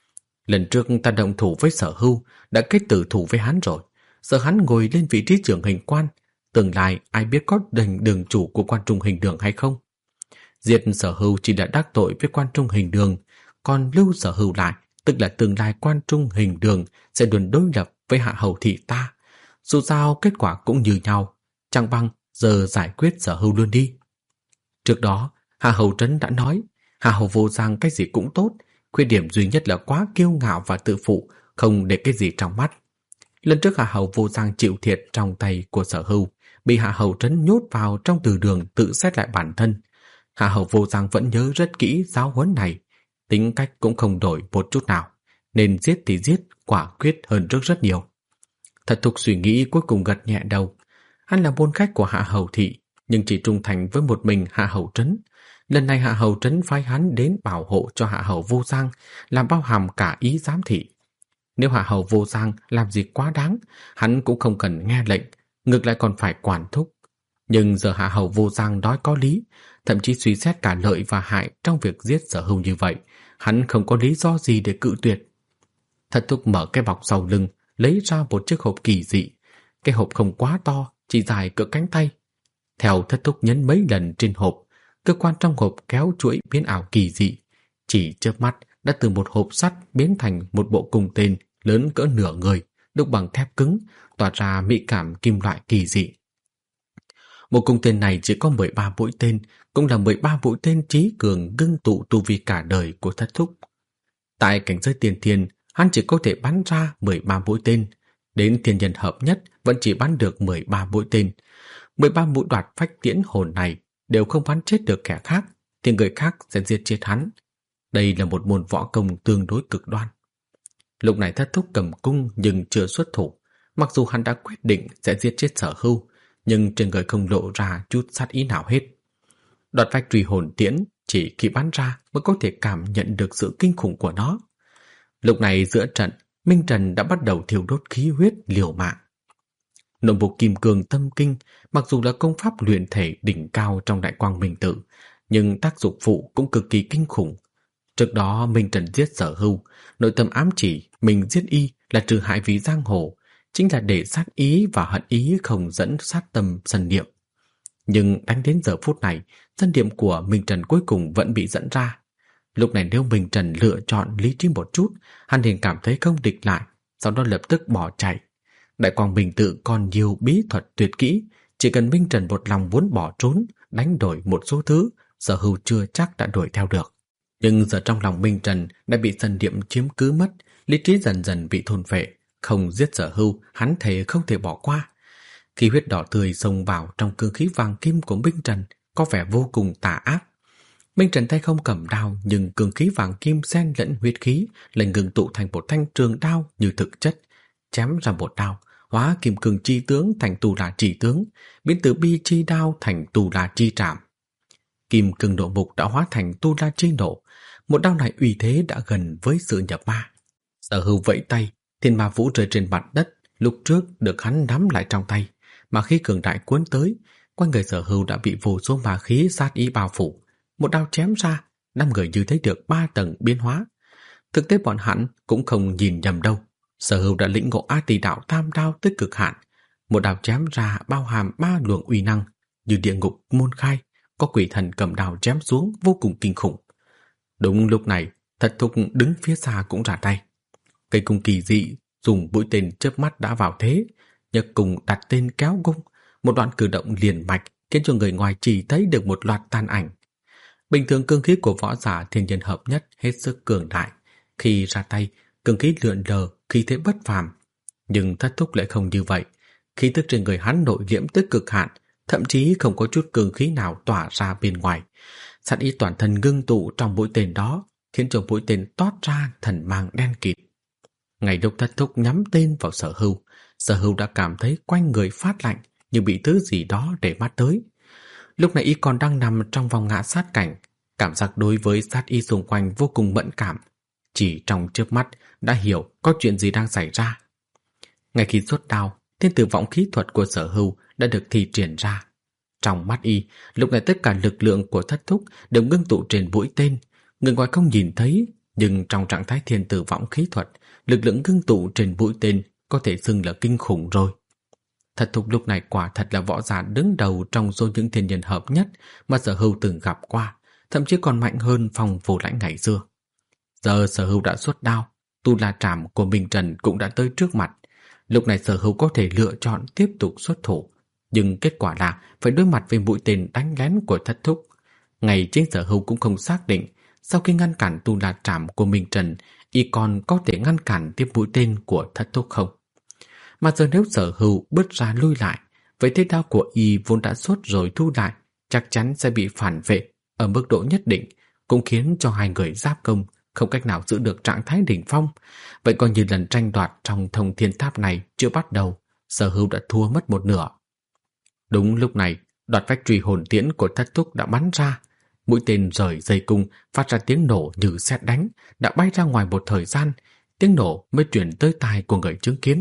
Speaker 1: Lần trước ta động thủ với Sở Hưu, đã kết tử thủ với hắn rồi. Giờ hắn ngồi lên vị trí trưởng hình quan, tương lai ai biết có đành đường chủ của Quan Trung Hình Đường hay không. Diệt Sở Hưu chỉ đã đắc tội với Quan Trung Hình Đường, còn lưu Sở Hưu lại, tức là tương lai Quan Trung Hình Đường sẽ luôn đối lập với Hạ Hầu thị ta. Dù sao kết quả cũng như nhau, chẳng bằng giờ giải quyết Sở Hưu luôn đi. Trước đó, Hạ Hầu Trấn đã nói, Hạ Hầu Vô Giang cái gì cũng tốt, khuyết điểm duy nhất là quá kiêu ngạo và tự phụ, không để cái gì trong mắt. Lần trước Hạ Hầu Vô Giang chịu thiệt trong tay của Sở Hưu, bị Hạ Hầu Trấn nhốt vào trong từ đường tự xét lại bản thân. Hạ Hầu Vô Giang vẫn nhớ rất kỹ giáo huấn này, tính cách cũng không đổi một chút nào, nên giết thì giết, quả quyết hơn rất rất nhiều. Thật Thúc suy nghĩ cuối cùng gật nhẹ đầu. Hắn là môn khách của Hạ Hầu thị, nhưng chỉ trung thành với một mình Hạ Hầu Trấn. Lần này Hạ Hầu Trấn phái hắn đến bảo hộ cho Hạ Hầu Vô Giang, làm bao hàm cả ý giám thị. Nếu Hạ Hầu Vô Giang làm gì quá đáng, hắn cũng không cần nghe lệnh, ngược lại còn phải quản thúc. Nhưng giờ Hạ Hầu Vô Giang nói có lý, thậm chí suy xét cả lợi và hại trong việc giết Sở Hưu như vậy, hắn không có lý do gì để cự tuyệt. Thật Thúc mở cái bọc sau lưng, lấy ra một chiếc hộp kỳ dị. Cái hộp không quá to, chỉ dài cỡ cánh tay. Theo Thất Thúc nhấn mấy lần trên hộp, cơ quan trong hộp kéo chuỗi biến ảo kỳ dị. Chỉ chớp mắt đã từ một hộp sắt biến thành một bộ cung tên lớn cỡ nửa người, đúc bằng thép cứng, tỏa ra mỹ cảm kim loại kỳ dị. Bộ cung tên này chỉ có mười ba mũi tên, cũng là mười ba mũi tên trí cường ngưng tụ tu vi cả đời của Thất Thúc. Tại cảnh giới tiên thiên, hắn chỉ có thể bắn ra mười ba mũi tên, đến thiên nhân hợp nhất vẫn chỉ bắn được mười ba mũi tên. mười ba mũi đoạt phách tiễn hồn này đều không bắn chết được kẻ khác, thì người khác sẽ giết chết hắn. Đây là một môn võ công tương đối cực đoan. Lúc này Thất Thúc cầm cung nhưng chưa xuất thủ. Mặc dù hắn đã quyết định sẽ giết chết Sở Hưu, nhưng trên người không lộ ra chút sát ý nào hết. Đoạt phách truy hồn tiễn chỉ khi bắn ra mới có thể cảm nhận được sự kinh khủng của nó. Lúc này giữa trận, Minh Trần đã bắt đầu thiêu đốt khí huyết liều mạng. Nội bộ kim cương tâm kinh mặc dù là công pháp luyện thể đỉnh cao trong Đại Quang Minh Tự, nhưng tác dụng phụ cũng cực kỳ kinh khủng. Trước đó Minh Trần giết Sở Hưu, nội tâm ám chỉ mình giết y là trừ hại vì giang hồ, chính là để sát ý và hận ý không dẫn sát tâm sân niệm. Nhưng đánh đến giờ phút này, sân niệm của Minh Trần cuối cùng vẫn bị dẫn ra. Lúc này nếu Minh Trần lựa chọn lý trí một chút, hắn liền cảm thấy không địch lại, sau đó lập tức bỏ chạy. Đại Quang Minh Tự còn nhiều bí thuật tuyệt kỹ, chỉ cần Minh Trần một lòng muốn bỏ trốn, đánh đổi một số thứ, Sở Hưu chưa chắc đã đuổi theo được. Nhưng giờ trong lòng Minh Trần đã bị sân niệm chiếm cứ mất, lý trí dần dần bị thôn phệ, không giết Sở Hưu, hắn thề không thể bỏ qua. Khí huyết đỏ tươi xông vào trong cương khí vàng kim của Minh Trần, có vẻ vô cùng tà ác. Minh Trần tay không cầm đao, nhưng cương khí vàng kim xen lẫn huyết khí lại ngừng tụ thành một thanh trường đao như thực chất, chém ra một đao, hóa kim cương chi tướng thành tu la chi tướng, biến từ bi chi đao thành tu la chi trảm. Kim cương độ mục đã hóa thành tu la chi nộ, một đao này uy thế đã gần với sự nhập ma. Sở Hưu vẫy tay, thiên ma vũ rơi trên mặt đất, lúc trước được hắn nắm lại trong tay, mà khi cường đại cuốn tới, quanh người Sở Hưu đã bị vô số ma khí sát ý bao phủ. Một đao chém ra, năm người như thấy được ba tầng biến hóa. Thực tế bọn hắn cũng không nhìn nhầm đâu. Sở Hưu đã lĩnh ngộ A Tỳ đạo tam đao tới cực hạn. một đao chém ra bao hàm ba luồng uy năng, như địa ngục môn khai, có quỷ thần cầm đao chém xuống vô cùng kinh khủng. Đúng lúc này, Thất Thúc đứng phía xa cũng ra tay. Cây cung kỳ dị dùng mũi tên chớp mắt đã vào thế, nhấc cùng đặt tên kéo cung, một đoạn cử động liền mạch khiến cho người ngoài chỉ thấy được một loạt tàn ảnh. Bình thường cương khí của võ giả thiên nhân hợp nhất hết sức cường đại, khi ra tay, cương khí lượn lờ, khí thế bất phàm. Nhưng Thất Thúc lại không như vậy, khí tức trên người hắn nội liễm tới cực hạn, thậm chí không có chút cương khí nào tỏa ra bên ngoài. Sát ý toàn thân ngưng tụ trong mũi tên đó, khiến cho mũi tên toát ra thần mang đen kịt. Ngay lúc Thất Thúc nhắm tên vào Sở Hưu, Sở Hưu đã cảm thấy quanh người phát lạnh, như bị thứ gì đó để mắt tới. Lúc này y còn đang nằm trong vòng ngã sát cảnh, cảm giác đối với sát y xung quanh vô cùng mẫn cảm. Chỉ trong chớp mắt đã hiểu có chuyện gì đang xảy ra. Ngay khi xuất đao, thiên tử vọng khí thuật của Sở Hưu đã được thi triển ra. Trong mắt y, lúc này tất cả lực lượng của Thất Thúc đều ngưng tụ trên mũi tên. Người ngoài không nhìn thấy, nhưng trong trạng thái thiên tử vọng khí thuật, lực lượng ngưng tụ trên mũi tên có thể xưng là kinh khủng rồi. Thất Thúc lúc này quả thật là võ giả đứng đầu trong số những thiên nhân hợp nhất mà Sở Hưu từng gặp qua, thậm chí còn mạnh hơn Phong Vô Lãnh ngày xưa. Giờ Sở Hưu đã xuất đao, tu la trảm của Minh Trần cũng đã tới trước mặt. Lúc này Sở Hưu có thể lựa chọn tiếp tục xuất thủ, nhưng kết quả là phải đối mặt với mũi tên đánh lén của Thất Thúc. Ngay chính Sở Hưu cũng không xác định sau khi ngăn cản tu la trảm của Minh Trần, y còn có thể ngăn cản tiếp mũi tên của Thất Thúc không. Mà giờ nếu Sở Hưu bứt ra lui lại, vậy thế đao của y vốn đã xuất rồi thu lại, chắc chắn sẽ bị phản vệ ở mức độ nhất định, cũng khiến cho hai người giáp công không cách nào giữ được trạng thái đỉnh phong. Vậy coi như lần tranh đoạt trong Thông Thiên Tháp này chưa bắt đầu, Sở Hưu đã thua mất một nửa. Đúng lúc này, đoạt vách truy hồn tiễn của Thất Thúc đã bắn ra. Mũi tên rời dây cung, phát ra tiếng nổ như sét đánh, đã bay ra ngoài một thời gian, tiếng nổ mới truyền tới tai của người chứng kiến.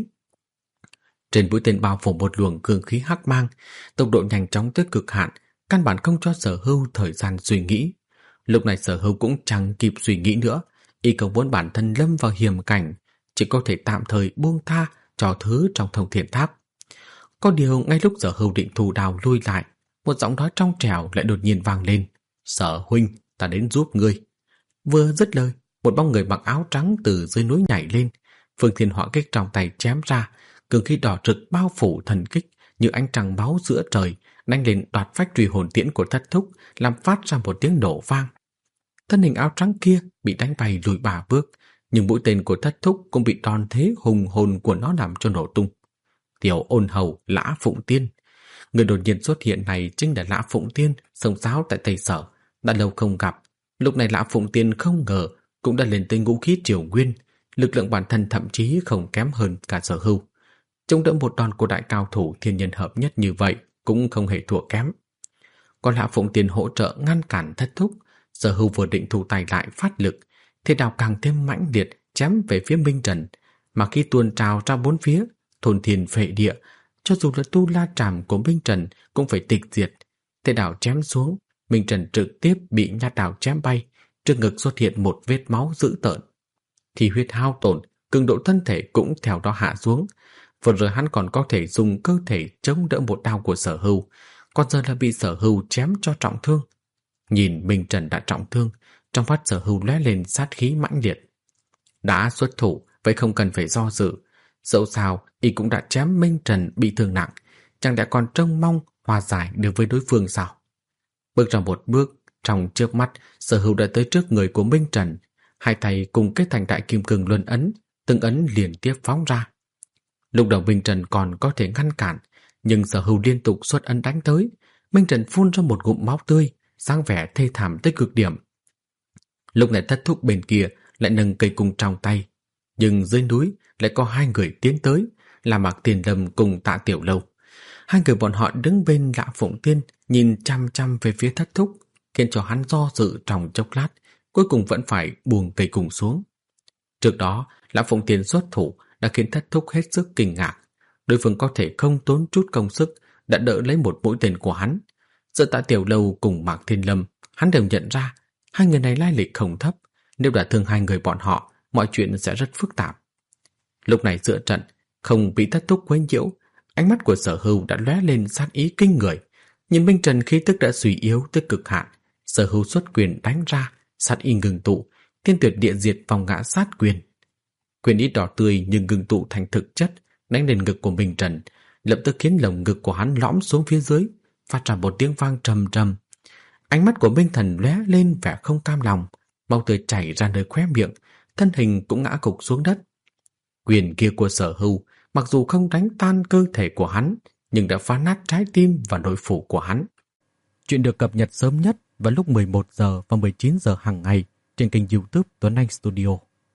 Speaker 1: Trên mũi tên bao phủ một luồng cương khí hắc mang, tốc độ nhanh chóng tới cực hạn, căn bản không cho Sở Hưu thời gian suy nghĩ. Lúc này Sở Hưu cũng chẳng kịp suy nghĩ nữa, y không muốn bản thân lâm vào hiểm cảnh, chỉ có thể tạm thời buông tha cho thứ trong Thông Thiên Tháp. Có điều ngay lúc Sở Hưu định thu đao lui lại, một giọng nói trong trẻo lại đột nhiên vang lên: "Sở huynh, ta đến giúp ngươi." Vừa dứt lời, một bóng người mặc áo trắng từ dưới núi nhảy lên, Phương Thiên Hỏa Kích trong tay chém ra, cương khí đỏ rực bao phủ thần kích như ánh trăng máu giữa trời, đánh lên đoạt phách truy hồn tiễn của Thất Thúc, làm phát ra một tiếng nổ vang. Thân hình áo trắng kia bị đánh bay lùi ba bước, nhưng mũi tên của Thất Thúc cũng bị đòn thế hùng hồn của nó làm cho nổ tung. Tiểu ôn hầu Lã Phụng Tiên, người đột nhiên xuất hiện này chính là Lã Phụng Tiên, sông sáo tại Tây Sở, đã lâu không gặp. Lúc này Lã Phụng Tiên không ngờ cũng đã lên tới ngũ khí triều nguyên, lực lượng bản thân thậm chí không kém hơn cả Sở Hưu. Chống đỡ một đòn của đại cao thủ thiên nhân hợp nhất như vậy cũng không hề thua kém. Còn Lã Phụng Tiên hỗ trợ ngăn cản Thất Thúc, Sở Hưu vừa định thu tay lại phát lực, thế đao càng thêm mãnh liệt chém về phía Minh Trần, mà khi tuôn trào ra bốn phía, thôn thiên phệ địa, cho dù là tu la trảm của Minh Trần cũng phải tịch diệt. Thế đao chém xuống, Minh Trần trực tiếp bị nhát đao chém bay, trước ngực xuất hiện một vết máu dữ tợn. Thì huyết hao tổn, cường độ thân thể cũng theo đó hạ xuống. Vừa rồi hắn còn có thể dùng cơ thể chống đỡ một đao của Sở Hưu, còn giờ là bị Sở Hưu chém cho trọng thương. Nhìn Minh Trần đã trọng thương, trong mắt Sở Hưu lóe lên sát khí mãnh liệt. Đã xuất thủ, vậy không cần phải do dự. Dẫu sao, y cũng đã chém Minh Trần bị thương nặng, chẳng lẽ còn trông mong hòa giải được với đối phương sao? Bước ra một bước, trong chớp mắt, Sở Hưu đã tới trước người của Minh Trần, hai tay cùng kết thành đại kim cương luân ấn, từng ấn liên tiếp phóng ra. Lúc đầu Minh Trần còn có thể ngăn cản, nhưng Sở Hưu liên tục xuất ấn đánh tới, Minh Trần phun ra một ngụm máu tươi, dáng vẻ thê thảm tới cực điểm. Lúc này Thất Thúc bên kia lại nâng cây cung trong tay, nhưng dưới núi lại có hai người tiến tới, là Mạc Tiền Lâm cùng Tạ Tiểu Lâu. Hai người bọn họ đứng bên Lã Phụng Tiên, nhìn chăm chăm về phía Thất Thúc, khiến cho hắn do dự trong chốc lát, cuối cùng vẫn phải buông cây cung xuống. Trước đó, Lã Phụng Tiên xuất thủ đã khiến Thất Thúc hết sức kinh ngạc. Đối phương có thể không tốn chút công sức đã đỡ lấy một mũi tên của hắn. Giữa Tạ Tiểu Lâu cùng Mạc Thiên Lâm, hắn đều nhận ra hai người này lai lịch không thấp. Nếu đã thương hai người bọn họ, mọi chuyện sẽ rất phức tạp. Lúc này giữa trận, không bị Thất Thúc quấy nhiễu, Ánh mắt của Sở Hưu đã lóe lên sát ý kinh người. Nhìn Minh Trần khí tức đã suy yếu tới cực hạn, Sở Hưu xuất quyền đánh ra, sát ý ngừng tụ, thiên tuyệt địa diệt vòng ngã sát quyền. Quyền ý đỏ tươi nhưng ngừng tụ thành thực chất, đánh lên ngực của Minh Trần, lập tức khiến lồng ngực của hắn lõm xuống phía dưới, phát ra một tiếng vang trầm trầm. Ánh mắt của Minh Thần lóe lên vẻ không cam lòng, máu tươi chảy ra nơi khóe miệng, thân hình cũng ngã gục xuống đất. Quyền kia của Sở Hưu mặc dù không đánh tan cơ thể của hắn, nhưng đã phá nát trái tim và nội phủ của hắn. Chuyện được cập nhật sớm nhất vào lúc mười một giờ và mười chín giờ hàng ngày trên kênh YouTube Tuấn Anh Studio.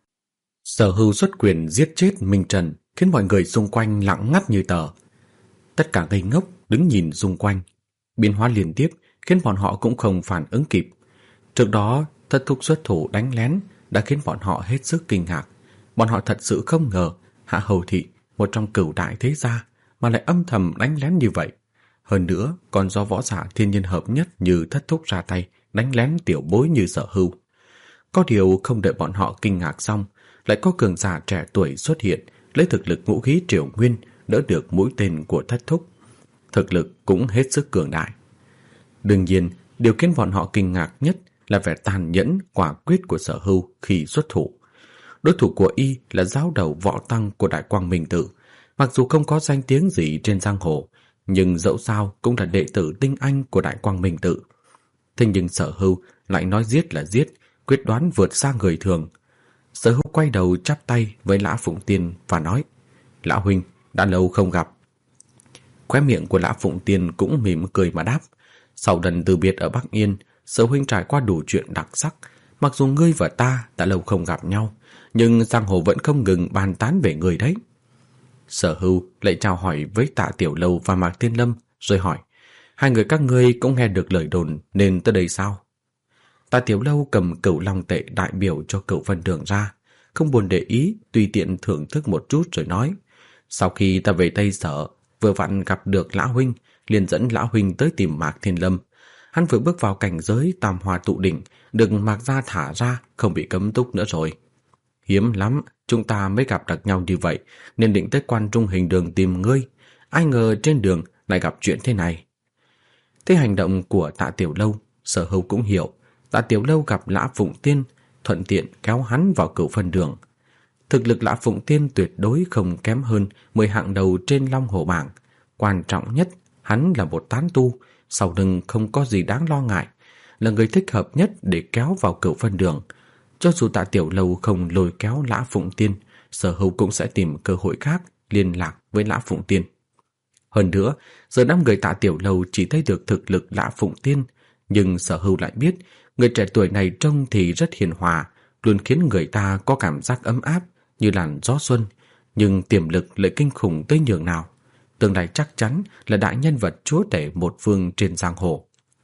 Speaker 1: Sở Hưu xuất quyền giết chết Minh Trần, khiến mọi người xung quanh lặng ngắt như tờ. Tất cả ngây ngốc đứng nhìn xung quanh. Biến hóa liên tiếp khiến bọn họ cũng không phản ứng kịp. Trước đó, Thất Thúc xuất thủ đánh lén đã khiến bọn họ hết sức kinh ngạc. Bọn họ thật sự không ngờ Hạ Hầu Thị, một trong cửu đại thế gia, mà lại âm thầm đánh lén như vậy. Hơn nữa, còn do võ giả thiên nhân hợp nhất như Thất Thúc ra tay đánh lén tiểu bối như Sở Hưu. Có điều không đợi bọn họ kinh ngạc xong, lại có cường giả trẻ tuổi xuất hiện, lấy thực lực ngũ khí triều nguyên đỡ được mũi tên của Thất Thúc. Thực lực cũng hết sức cường đại. Đương nhiên, điều khiến bọn họ kinh ngạc nhất là vẻ tàn nhẫn quả quyết của Sở Hưu khi xuất thủ. Đối thủ của y là giáo đầu võ tăng của Đại Quang Minh Tự. Mặc dù không có danh tiếng gì trên giang hồ, nhưng dẫu sao cũng là đệ tử tinh anh của Đại Quang Minh Tự. Thế nhưng Sở Hưu lại nói giết là giết, quyết đoán vượt xa người thường. Sở Hưu quay đầu chắp tay với Lã Phụng Tiên và nói: Lão huynh, đã lâu không gặp. Khóe miệng của Lã Phụng Tiên cũng mỉm cười mà đáp: Sau lần từ biệt ở Bắc Yên, Sở huynh trải qua đủ chuyện đặc sắc. Mặc dù ngươi và ta đã lâu không gặp nhau, nhưng giang hồ vẫn không ngừng bàn tán về người đấy. Sở Hưu lại chào hỏi với Tạ Tiểu Lâu và Mạc Thiên Lâm, rồi hỏi: Hai người các ngươi cũng nghe được lời đồn nên tới đây sao? Tạ Tiểu Lâu cầm cửu long tệ đại biểu cho Cửu Vân Đường ra, không buồn để ý, tùy tiện thưởng thức một chút rồi nói: Sau khi ta về Tây Sở, vừa vặn gặp được Lão huynh, liền dẫn Lão huynh tới tìm Mạc Thiên Lâm. Hắn vừa bước vào cảnh giới tam hoa tụ đỉnh, được Mạc gia thả ra, không bị cấm túc nữa rồi. Hiếm lắm chúng ta mới gặp được nhau như vậy, nên định tới Quan Trung Hình Đường tìm ngươi. Ai ngờ trên đường lại gặp chuyện thế này. Thế hành động của Tạ Tiểu Lâu, Sở Hưu cũng hiểu. Tạ Tiểu Lâu gặp Lã Phụng Tiên, thuận tiện kéo hắn vào Cửu Vân Đường. Thực lực Lã Phụng Tiên tuyệt đối không kém hơn mười hạng đầu trên Long Hổ bảng. Quan trọng nhất, hắn là một tán tu, sau lưng không có gì đáng lo ngại, là người thích hợp nhất để kéo vào Cửu Vân Đường. Cho dù Tạ Tiểu Lâu không lôi kéo Lã Phụng Tiên, Sở Hưu cũng sẽ tìm cơ hội khác liên lạc với Lã Phụng Tiên. Hơn nữa, giờ đám người Tạ Tiểu Lâu chỉ thấy được thực lực Lã Phụng Tiên, nhưng Sở Hưu lại biết người trẻ tuổi này trông thì rất hiền hòa, luôn khiến người ta có cảm giác ấm áp như làn gió xuân, nhưng tiềm lực lại kinh khủng tới nhường nào. Tương lai chắc chắn là đại nhân vật chúa tể một phương trên giang hồ.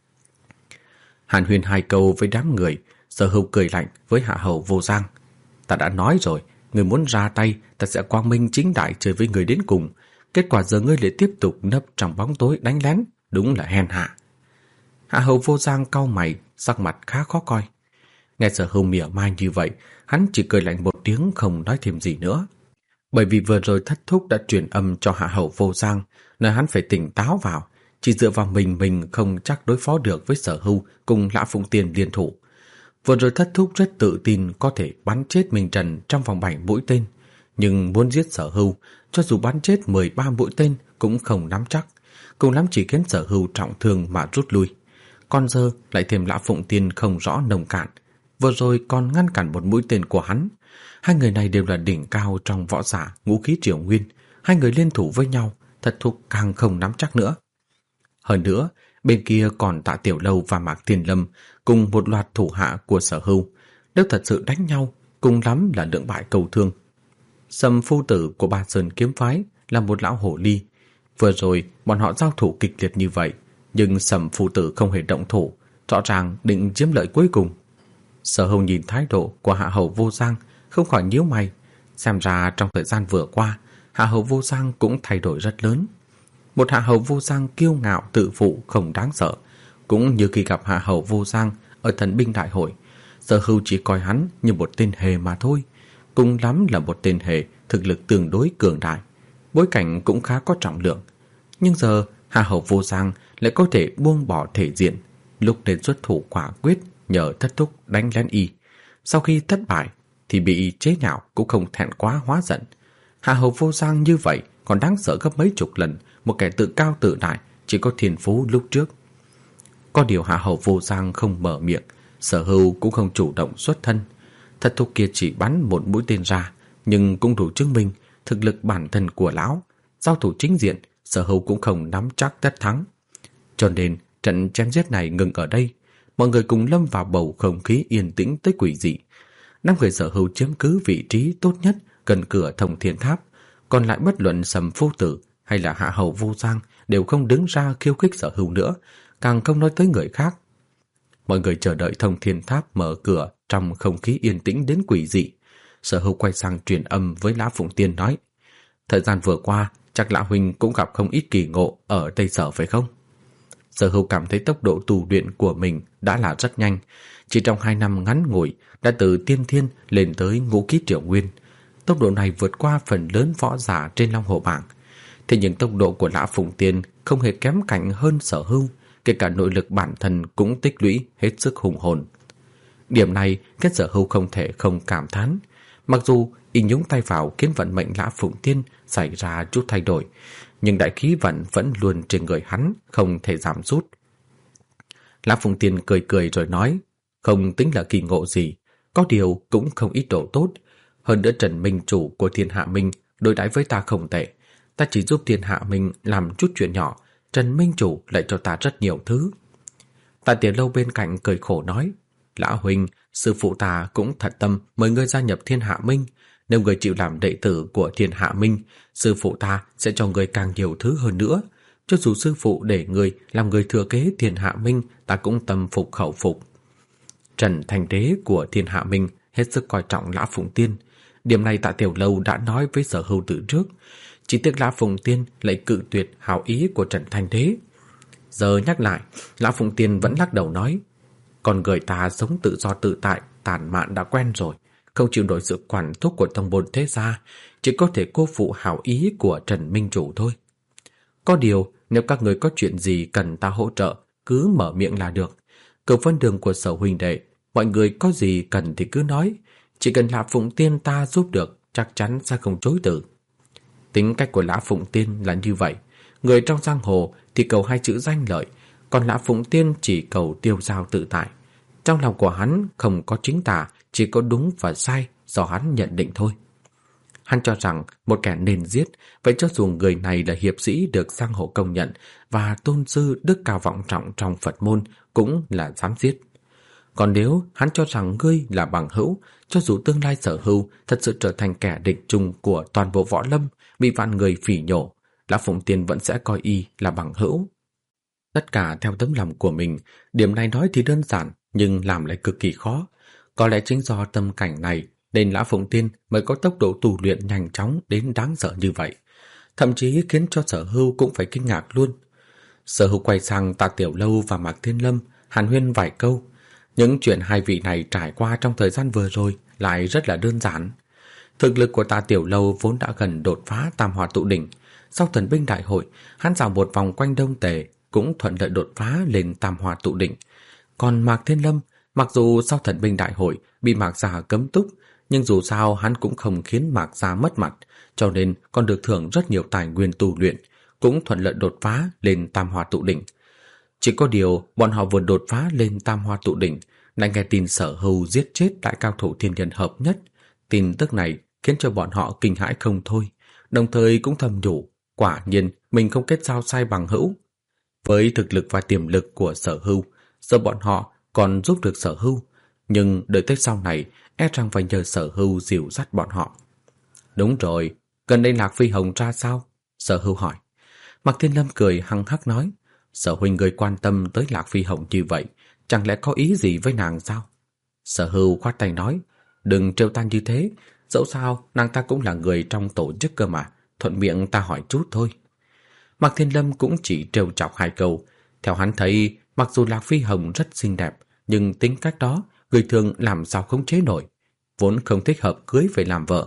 Speaker 1: Hàn huyên hai câu với đám người, Sở Hưu cười lạnh với Hạ Hầu Vô Giang: Ta đã nói rồi, người muốn ra tay, ta sẽ quang minh chính đại chơi với người đến cùng. Kết quả giờ ngươi lại tiếp tục nấp trong bóng tối đánh lén, đúng là hèn hạ. Hạ Hầu Vô Giang cau mày, sắc mặt khá khó coi. Nghe Sở Hưu mỉa mai như vậy, hắn chỉ cười lạnh một tiếng, không nói thêm gì nữa. Bởi vì vừa rồi Thất Thúc đã truyền âm cho Hạ Hầu Vô Giang, nên hắn phải tỉnh táo vào. Chỉ dựa vào mình mình không chắc đối phó được với Sở Hưu cùng Lã Phụng Tiên liên thủ. Vừa rồi Thất Thúc rất tự tin có thể bắn chết Minh Trần trong vòng bảy mũi tên, nhưng muốn giết Sở Hưu, cho dù bắn chết mười ba mũi tên cũng không nắm chắc, cùng lắm chỉ khiến Sở Hưu trọng thương mà rút lui. Còn giờ lại thêm Lã Phụng Tiên không rõ nồng cạn, vừa rồi còn ngăn cản một mũi tên của hắn. Hai người này đều là đỉnh cao trong võ giả ngũ khí triều nguyên, hai người liên thủ với nhau, Thất Thúc càng không nắm chắc nữa. Hơn nữa, bên kia còn Tạ Tiểu Lâu và Mạc Thiên Lâm cùng một loạt thủ hạ của Sở Hưu. Nếu thật sự đánh nhau, cùng lắm là lưỡng bại cầu thương. Sầm phu tử của Ba Sơn kiếm phái là một lão hổ ly. Vừa rồi bọn họ giao thủ kịch liệt như vậy, nhưng Sầm phu tử không hề động thủ, rõ ràng định chiếm lợi cuối cùng. Sở Hưu nhìn thái độ của Hạ Hầu Vô Giang, không khỏi nhíu mày. Xem ra trong thời gian vừa qua, Hạ Hầu Vô Giang cũng thay đổi rất lớn. Một Hạ Hầu Vô Giang kiêu ngạo tự phụ không đáng sợ, cũng như khi gặp Hạ Hầu Vô Giang ở thần binh đại hội, Sở Hưu chỉ coi hắn như một tên hề mà thôi, cùng lắm là một tên hề thực lực tương đối cường đại. bối cảnh cũng khá có trọng lượng. Nhưng giờ Hạ Hầu Vô Giang lại có thể buông bỏ thể diện, lúc nên xuất thủ quả quyết nhờ thất thúc đánh lén y. Sau khi thất bại thì bị chế nhạo cũng không thẹn quá hóa giận. Hạ Hầu Vô Giang như vậy còn đáng sợ gấp mấy chục lần một kẻ tự cao tự đại chỉ có thiên phú lúc trước. Có điều Hạ Hầu Vô Giang không mở miệng, Sở Hưu cũng không chủ động xuất thân. Thất thúc kia chỉ bắn một mũi tên ra, nhưng cũng đủ chứng minh thực lực bản thân của lão. Giao thủ chính diện, Sở Hưu cũng không nắm chắc tất thắng. Cho nên trận chém giết này ngừng ở đây. Mọi người cùng lâm vào bầu không khí yên tĩnh tới quỷ dị. Năm người Sở Hưu chiếm cứ vị trí tốt nhất gần cửa Thông Thiên Tháp, còn lại bất luận Sầm Phu Tử hay là Hạ Hầu Vô Giang đều không đứng ra khiêu khích Sở Hưu nữa, càng không nói tới người khác. Mọi người chờ đợi Thông Thiên Tháp mở cửa trong không khí yên tĩnh đến quỷ dị. Sở Hưu quay sang truyền âm với Lã Phụng Tiên nói: thời gian vừa qua chắc Lã huynh cũng gặp không ít kỳ ngộ ở Tây Sở phải không? Sở Hưu cảm thấy tốc độ tu luyện của mình đã là rất nhanh, chỉ trong hai năm ngắn ngủi đã từ tiên thiên lên tới ngũ ký triệu nguyên. Tốc độ này vượt qua phần lớn võ giả trên Long Hồ bảng. Thế nhưng tốc độ của Lã Phụng Tiên không hề kém cạnh hơn Sở Hưu, kể cả nội lực bản thân cũng tích lũy hết sức hùng hồn. Điểm này khiến Sở Hưu không thể không cảm thán. Mặc dù y nhúng tay vào khiến vận mệnh Lã Phụng Tiên xảy ra chút thay đổi, nhưng đại khí vận vẫn luôn trên người hắn, không thể giảm sút. Lã Phụng Tiên cười cười rồi nói: không tính là kỳ ngộ gì, có điều cũng không ít độ tốt. Hơn nữa Trần Minh chủ của Thiên Hạ Minh đối đãi với ta không tệ. Ta chỉ giúp Thiên Hạ Minh làm chút chuyện nhỏ, Trần Minh chủ lại cho ta rất nhiều thứ. Tạ Tiểu Lâu bên cạnh cười khổ nói: Lã huynh, sư phụ ta cũng thật tâm mời ngươi gia nhập Thiên Hạ Minh. Nếu ngươi chịu làm đệ tử của Thiên Hạ Minh, sư phụ ta sẽ cho ngươi càng nhiều thứ hơn nữa. Cho dù sư phụ để ngươi làm người thừa kế Thiên Hạ Minh, ta cũng tâm phục khẩu phục. Trần Thành Đế của Thiên Hạ Minh hết sức coi trọng Lã Phụng Tiên. Điểm này Tạ Tiểu Lâu đã nói với Sở Hưu từ trước. Chỉ tiếc Lã Phụng Tiên lại cự tuyệt hảo ý của Trần Thành Đế. Giờ nhắc lại, Lã Phụng Tiên vẫn lắc đầu nói: con người ta sống tự do tự tại, tản mạn đã quen rồi, không chịu nổi sự quản thúc của tông môn thế gia, chỉ có thể cô phụ hảo ý của Trần Minh chủ thôi. Có điều, nếu các người có chuyện gì cần ta hỗ trợ, cứ mở miệng là được. Cửu Vân Đường của Sở huynh đệ, mọi người có gì cần thì cứ nói, chỉ cần Lã Phụng Tiên ta giúp được, chắc chắn sẽ không chối từ. Tính cách của Lã Phụng Tiên là như vậy, người trong giang hồ thì cầu hai chữ danh lợi, còn Lã Phụng Tiên chỉ cầu tiêu dao tự tại. Trong lòng của hắn không có chính tà, chỉ có đúng và sai do hắn nhận định thôi. Hắn cho rằng một kẻ nên giết, vậy cho dù người này là hiệp sĩ được giang hồ công nhận và tôn sư đức cao vọng trọng trong Phật môn cũng là dám giết. Còn nếu hắn cho rằng ngươi là bằng hữu, cho dù tương lai Sở Hưu thật sự trở thành kẻ địch chung của toàn bộ võ lâm, bị vạn người phỉ nhổ, Lã Phụng Tiên vẫn sẽ coi y là bằng hữu. Tất cả theo tấm lòng của mình, điểm này nói thì đơn giản nhưng làm lại cực kỳ khó. Có lẽ chính do tâm cảnh này nên Lã Phụng Tiên mới có tốc độ tu luyện nhanh chóng đến đáng sợ như vậy, thậm chí khiến cho Sở Hưu cũng phải kinh ngạc luôn. Sở Hưu quay sang Tạ Tiểu Lâu và Mạc Thiên Lâm hàn huyên vài câu. Những chuyện hai vị này trải qua trong thời gian vừa rồi lại rất là đơn giản. Thực lực của Tạ Tiểu Lâu vốn đã gần đột phá Tam Hoa Tụ Đỉnh. Sau thần binh đại hội, hắn dạo một vòng quanh Đông Tề cũng thuận lợi đột phá lên Tam Hoa Tụ Đỉnh. Còn Mạc Thiên Lâm, mặc dù sau thần binh đại hội bị Mạc gia cấm túc, nhưng dù sao hắn cũng không khiến Mạc gia mất mặt, cho nên còn được thưởng rất nhiều tài nguyên tu luyện, cũng thuận lợi đột phá lên Tam Hoa Tụ Đỉnh. Chỉ có điều bọn họ vừa đột phá lên Tam Hoa Tụ Đỉnh, lại nghe tin Sở Hưu giết chết đại cao thủ thiên nhân hợp nhất. Tin tức này khiến cho bọn họ kinh hãi không thôi, đồng thời cũng thầm nhủ, quả nhiên mình không kết giao sai bằng hữu. Với thực lực và tiềm lực của Sở Hưu, giờ bọn họ còn giúp được Sở Hưu, nhưng đợi tới sau này e rằng phải nhờ Sở Hưu dìu dắt bọn họ. Đúng rồi, gần đây Lạc Phi Hồng ra sao? Sở Hưu hỏi. Mạc Thiên Lâm cười hăng hắc nói, Sở huynh người quan tâm tới Lạc Phi Hồng như vậy, chẳng lẽ có ý gì với nàng sao? Sở Hưu khoát tay nói, đừng trêu tan như thế, dẫu sao nàng ta cũng là người trong tổ chức cơ mà, thuận miệng ta hỏi chút thôi. Mạc Thiên Lâm cũng chỉ trêu chọc hai câu. Theo hắn thấy, mặc dù Lạc Phi Hồng rất xinh đẹp, nhưng tính cách đó người thường làm sao khống chế nổi. Vốn không thích hợp cưới về làm vợ,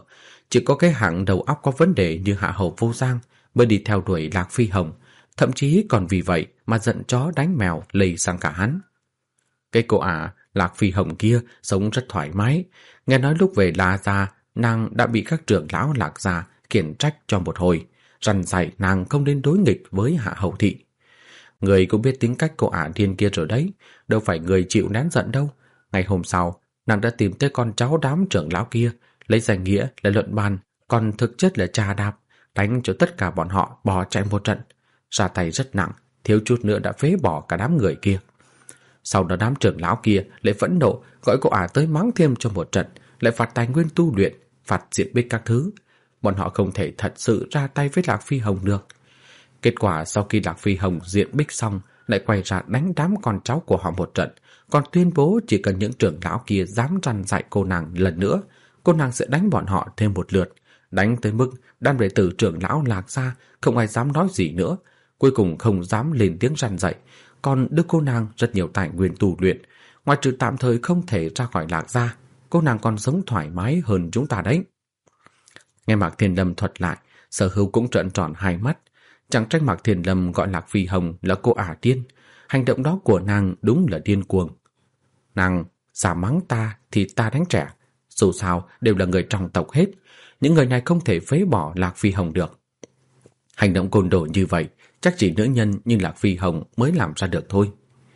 Speaker 1: Chỉ có cái hạng đầu óc có vấn đề như Hạ Hầu Vô Giang mới đi theo đuổi Lạc Phi Hồng, thậm chí còn vì vậy mà giận chó đánh mèo lây sang cả hắn. Cái cô ả Lạc Phi Hồng kia sống rất thoải mái, nghe nói lúc về La gia nàng đã bị các trưởng lão Lạc gia khiển trách cho một hồi, răn dạy nàng không nên đối nghịch với Hạ Hầu thị. Người cũng biết tính cách cô ả điên kia rồi đấy, đâu phải người chịu nén giận đâu. Ngày hôm sau, nàng đã tìm tới con cháu đám trưởng lão kia, lấy danh nghĩa là luận bàn, còn thực chất là trà đạp, đánh cho tất cả bọn họ bỏ chạy một trận. Ra tay rất nặng, thiếu chút nữa đã phế bỏ cả đám người kia. Sau đó đám trưởng lão kia lại phẫn nộ, gọi cô ả tới mắng thêm cho một trận, lại phạt tài nguyên tu luyện, phạt diện bích các thứ. Bọn họ không thể thật sự ra tay với Lạc Phi Hồng được. Kết quả sau khi Lạc Phi Hồng diện bích xong, lại quay ra đánh đám con cháu của họ một trận, còn tuyên bố chỉ cần những trưởng lão kia dám răn dạy cô nàng lần nữa, cô nàng sẽ đánh bọn họ thêm một lượt, đánh tới mức đám đệ tử trưởng lão Lạc gia không ai dám nói gì nữa, cuối cùng không dám lên tiếng răn dạy, còn đưa cô nàng rất nhiều tài nguyên tu luyện, ngoài trừ tạm thời không thể ra khỏi Lạc gia, cô nàng còn sống thoải mái hơn chúng ta đấy. Nghe Mạc Thiên Lâm thuật lại, Sở Hữu cũng trợn tròn hai mắt. Chẳng trách Mạc Thiên Lâm gọi Lạc Phi Hồng là cô ả điên, hành động đó của nàng đúng là điên cuồng. Nàng giả mắng ta thì ta đánh trẻ, dù sao đều là người trong tộc hết, những người này không thể phế bỏ Lạc Phi Hồng được. Hành động côn đồ như vậy chắc chỉ nữ nhân như Lạc Phi Hồng mới làm ra được thôi.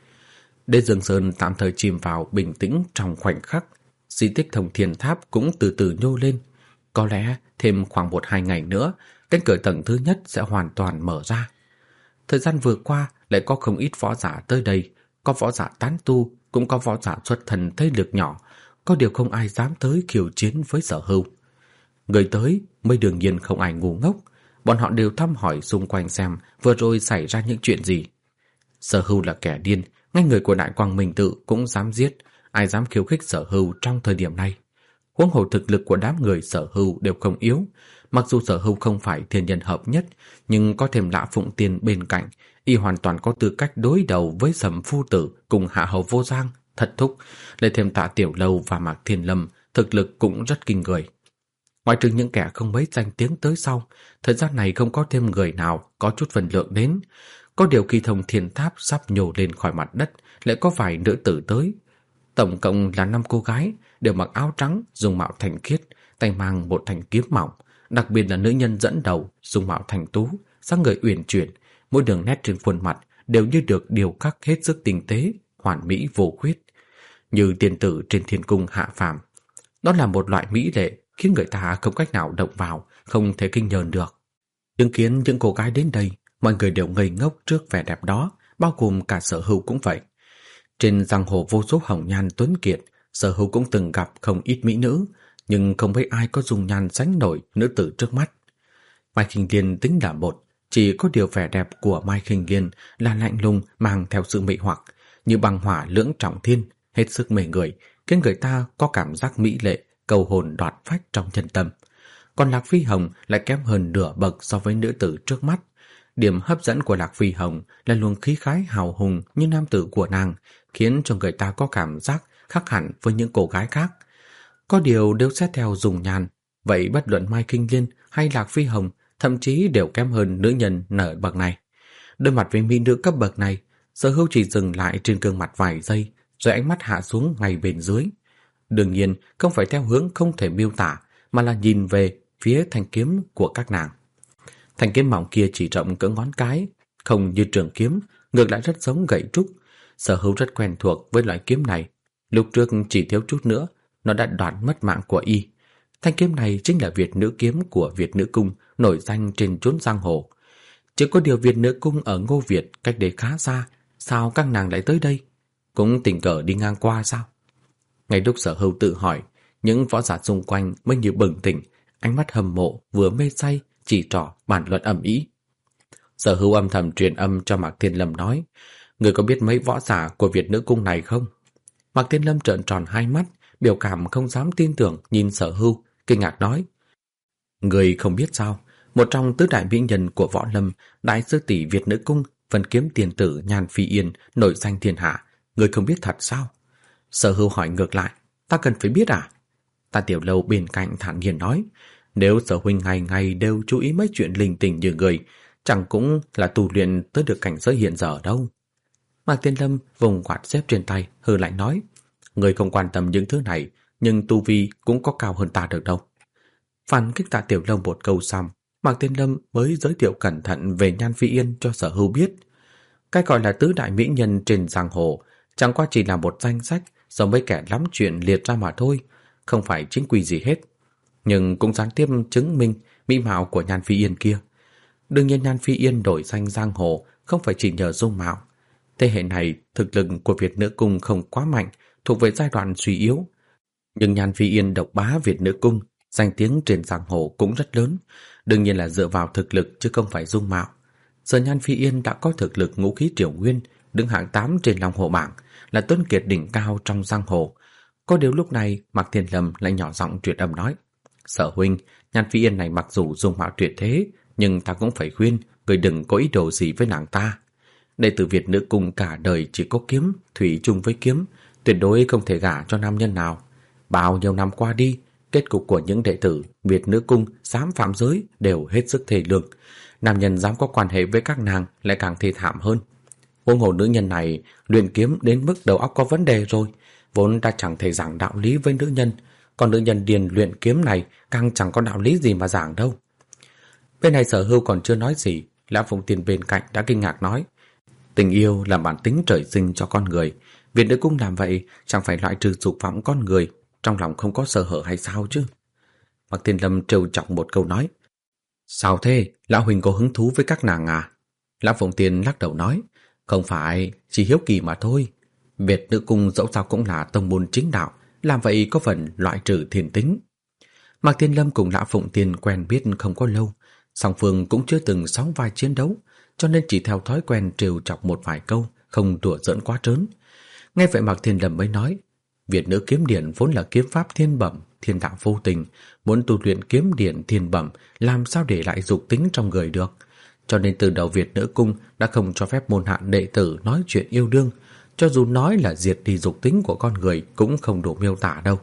Speaker 1: Đế Dương Sơn tạm thời chìm vào bình tĩnh trong khoảnh khắc, di tích Thông Thiên Tháp cũng từ từ nhô lên. Có lẽ thêm khoảng một hai ngày nữa, cánh cửa tầng thứ nhất sẽ hoàn toàn mở ra. Thời gian vừa qua lại có không ít võ giả tới đây, có võ giả tán tu, cũng có võ giả xuất thần thế lực nhỏ, có điều không ai dám tới khiêu chiến với Sở Hữu. Người tới mới đương nhiên không ai ngu ngốc, bọn họ đều thăm hỏi xung quanh xem vừa rồi xảy ra những chuyện gì. Sở Hữu là kẻ điên, ngay người của Đại Quang Minh Tự cũng dám giết, ai dám khiêu khích Sở Hữu trong thời điểm này. Huống hồ thực lực của đám người Sở Hữu đều không yếu, mặc dù Sở Hữu không phải thiên nhân hợp nhất, nhưng có thêm Lã Phụng Tiên bên cạnh, y hoàn toàn có tư cách đối đầu với Sầm Phu Tử cùng Hạ Hầu Vô Giang, Thật Thúc, lại thêm Tạ Tiểu Lâu và Mạc Thiên Lâm, thực lực cũng rất kinh người. Ngoài trừ những kẻ không mấy danh tiếng tới sau, thời gian này không có thêm người nào có chút phần lượng đến. Có điều khi Thông Thiên Tháp sắp nhô lên khỏi mặt đất, lại có vài nữ tử tới. Tổng cộng là năm cô gái, đều mặc áo trắng, dung mạo thanh khiết, tay mang một thanh kiếm mỏng, đặc biệt là nữ nhân dẫn đầu, dung mạo thanh tú, dáng người uyển chuyển, mỗi đường nét trên khuôn mặt đều như được điều khắc hết sức tinh tế, hoàn mỹ vô khuyết, như tiên tử trên thiên cung hạ phàm. Đó là một loại mỹ lệ khiến người ta không cách nào động vào, không thể kinh nhờn được. Chứng kiến những cô gái đến đây, mọi người đều ngây ngốc trước vẻ đẹp đó, bao gồm cả Sở Hữu cũng vậy. Trên giang hồ vô số hồng nhan tuấn kiệt, Sở Hữu cũng từng gặp không ít mỹ nữ, nhưng không mấy ai có dung nhan sánh nổi nữ tử trước mắt. Mai Khinh Liên tính là một, chỉ có điều vẻ đẹp của Mai Khinh Liên là lạnh lùng mang theo sự mị hoặc, như băng hỏa lưỡng trọng thiên, hết sức mê người, khiến người ta có cảm giác mỹ lệ, cầu hồn đoạt phách trong chân tâm. Còn Lạc Phi Hồng lại kém hơn nửa bậc so với nữ tử trước mắt. Điểm hấp dẫn của Lạc Phi Hồng là luồng khí khái hào hùng như nam tử của nàng, khiến cho người ta có cảm giác khác hẳn với những cô gái khác. Có điều đều xét theo dùng nhan, vậy bất luận Mai Khinh Liên hay Lạc Phi Hồng thậm chí đều kém hơn nữ nhân nở bậc này. Đối mặt với mỹ nữ cấp bậc này, Sở Hữu chỉ dừng lại trên gương mặt vài giây, rồi ánh mắt hạ xuống ngay bên dưới. Đương nhiên không phải theo hướng không thể miêu tả, mà là nhìn về phía thanh kiếm của các nàng. Thanh kiếm mỏng kia chỉ rộng cỡ ngón cái, không như trường kiếm, ngược lại rất giống gậy trúc. Sở Hữu rất quen thuộc với loại kiếm này. Lúc trước chỉ thiếu chút nữa, nó đã đoạt mất mạng của y. Thanh kiếm này chính là Việt nữ kiếm của Việt nữ cung, nổi danh trên chốn giang hồ. Chỉ có điều Việt nữ cung ở Ngô Việt cách đây khá xa, sao các nàng lại tới đây? Cũng tình cờ đi ngang qua sao? Ngay lúc Sở Hữu tự hỏi, những võ giả xung quanh mới như bừng tỉnh, ánh mắt hâm mộ vừa mê say, chỉ trỏ bàn luận ầm ĩ. Sở Hữu âm thầm truyền âm cho Mạc Thiên Lâm nói, người có biết mấy võ giả của Việt nữ cung này không? Mạc Thiên Lâm trợn tròn hai mắt, biểu cảm không dám tin tưởng nhìn Sở Hữu, kinh ngạc nói, người không biết sao? Một trong tứ đại mỹ nhân của võ lâm, đại sư tỷ Việt nữ cung, Vân Kiếm tiền tử Nhan Phi Yên, nổi danh thiên hạ, người không biết thật sao? Sở Hữu hỏi ngược lại, ta cần phải biết à? Ta Tiểu Lâu bên cạnh thản nhiên nói, Nếu Sở huynh ngày ngày đều chú ý mấy chuyện linh tinh như người, chẳng cũng là tu luyện tới được cảnh giới hiện giờ đâu. Mạc Thiên Lâm vùng quạt xếp trên tay, hừ lạnh nói, người không quan tâm những thứ này, nhưng tu vi cũng có cao hơn ta được đâu. Phản kích Tạ Tiểu Long một câu xong, Mạc Thiên Lâm mới giới thiệu cẩn thận về Nhan Phi Yên cho Sở Hưu biết. Cái gọi là tứ đại mỹ nhân trên giang hồ chẳng qua chỉ là một danh sách do mấy kẻ lắm chuyện liệt ra mà thôi, không phải chính quy gì hết. Nhưng cũng gián tiếp chứng minh mỹ mạo của Nhan Phi Yên kia. Đương nhiên Nhan Phi Yên đổi danh giang hồ không phải chỉ nhờ dung mạo. Thế hệ này thực lực của Việt Nữ Cung không quá mạnh, thuộc về giai đoạn suy yếu. Nhưng Nhan Phi Yên độc bá Việt Nữ Cung, danh tiếng trên giang hồ cũng rất lớn, đương nhiên là dựa vào thực lực chứ không phải dung mạo. Giờ Nhan Phi Yên đã có thực lực ngũ khí triều nguyên, đứng hạng tám trên Long Hồ bảng, là tuấn kiệt đỉnh cao trong giang hồ. Có điều lúc này Mạc Thiên Lâm lại nhỏ giọng truyền âm nói, Sở huynh, Nhan Phi Yên này mặc dù dung mạo tuyệt thế, nhưng ta cũng phải khuyên người đừng có ý đồ gì với nàng ta. Đệ tử Việt Nữ Cung cả đời chỉ có kiếm, thủy chung với kiếm, tuyệt đối không thể gả cho nam nhân nào. Bao nhiêu năm qua đi, kết cục của những đệ tử Việt Nữ Cung dám phạm giới đều hết sức thê lương. Nam nhân dám có quan hệ với các nàng lại càng thê thảm hơn. Huống hồ nữ nhân này luyện kiếm đến mức đầu óc có vấn đề rồi, vốn đã chẳng thể giảng đạo lý với nữ nhân, còn nữ nhân điền luyện kiếm này càng chẳng có đạo lý gì mà giảng đâu. Bên này Sở Hưu còn chưa nói gì, Lão Phụng Tiên bên cạnh đã kinh ngạc nói, tình yêu là bản tính trời sinh cho con người, Việt Nữ Cung làm vậy chẳng phải loại trừ dục vọng con người, trong lòng không có sơ hở hay sao chứ? Mạc Thiên Lâm trêu chọc một câu nói, sao thế, Lão huynh có hứng thú với các nàng à? Lão Phụng Tiên lắc đầu nói, không phải, chỉ hiếu kỳ mà thôi. Việt Nữ Cung dẫu sao cũng là tông môn chính đạo, làm vậy có phần loại trừ thiên tính. Mạc Thiên Lâm cùng Lão Phụng Tiên quen biết không có lâu, song phương cũng chưa từng sóng vai chiến đấu, cho nên chỉ theo thói quen trêu chọc một vài câu, không đùa giỡn quá trớn. Nghe vậy Mạc Thiên Lâm mới nói, Việt Nữ kiếm điển vốn là kiếm pháp thiên bẩm, thiên đạo vô tình, muốn tu luyện kiếm điển thiên bẩm, làm sao để lại dục tính trong người được. Cho nên từ đầu Việt Nữ Cung đã không cho phép môn hạ đệ tử nói chuyện yêu đương, cho dù nói là diệt đi dục tính của con người cũng không đủ miêu tả đâu.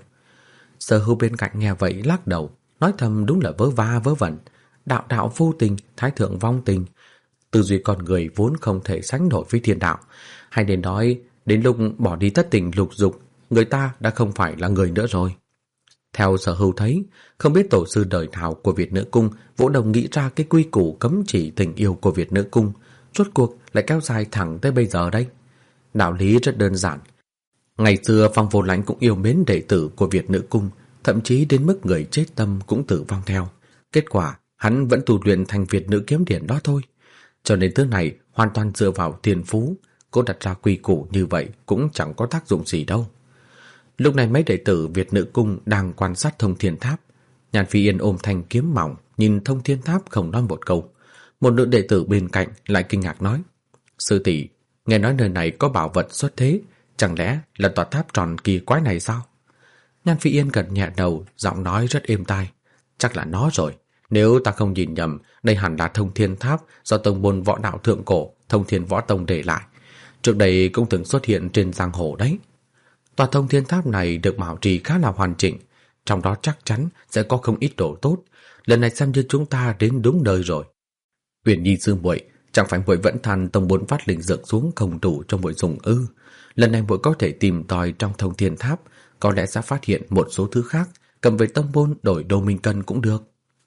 Speaker 1: Sở Hưu bên cạnh nghe vậy lắc đầu, nói thầm đúng là vớ va vớ vẩn, đạo đạo vô tình, thái thượng vong tình. Tư duy con người vốn không thể sánh nổi với thiên đạo, hay nên nói đến lúc bỏ đi thất tình lục dục, người ta đã không phải là người nữa rồi. Theo Sở Hưu thấy, không biết tổ sư đời nào của Việt Nữ Cung vỗ đồng nghĩ ra cái quy củ cấm chỉ tình yêu của Việt Nữ Cung, rốt cuộc lại kéo dài thẳng tới bây giờ đây. Đạo lý rất đơn giản. Ngày xưa Phong Vô Lãnh cũng yêu mến đệ tử của Việt Nữ Cung, thậm chí đến mức người chết tâm cũng tử vong theo. Kết quả, hắn vẫn tu luyện thành Việt Nữ kiếm điển đó thôi. Cho nên thứ này hoàn toàn dựa vào thiên phú, cô đặt ra quy củ như vậy cũng chẳng có tác dụng gì đâu. Lúc này mấy đệ tử Việt Nữ Cung đang quan sát Thông Thiên Tháp. Nhan Phi Yên ôm thanh kiếm mỏng, nhìn Thông Thiên Tháp không nói một câu. Một nữ đệ tử bên cạnh lại kinh ngạc nói, sư tỷ, nghe nói nơi này có bảo vật xuất thế, chẳng lẽ là tòa tháp tròn kỳ quái này sao? Nhan Phi Yên gật nhẹ đầu, giọng nói rất êm tai, chắc là nó rồi. Nếu ta không nhìn nhầm, đây hẳn là Thông Thiên Tháp do tông môn võ đạo thượng cổ Thông Thiên Võ Tông để lại. Trước đây cũng từng xuất hiện trên giang hồ đấy. Tòa Thông Thiên Tháp này được bảo trì khá là hoàn chỉnh, trong đó chắc chắn sẽ có không ít đồ tốt. Lần này xem như chúng ta đến đúng nơi rồi. Uyển Nhi sư muội, chẳng phải muội vẫn than tông môn phát linh dược xuống không đủ cho muội dùng ư? Lần này muội có thể tìm tòi trong Thông Thiên Tháp, có lẽ sẽ phát hiện một số thứ khác, cầm về tông môn đổi đô minh cân cũng được.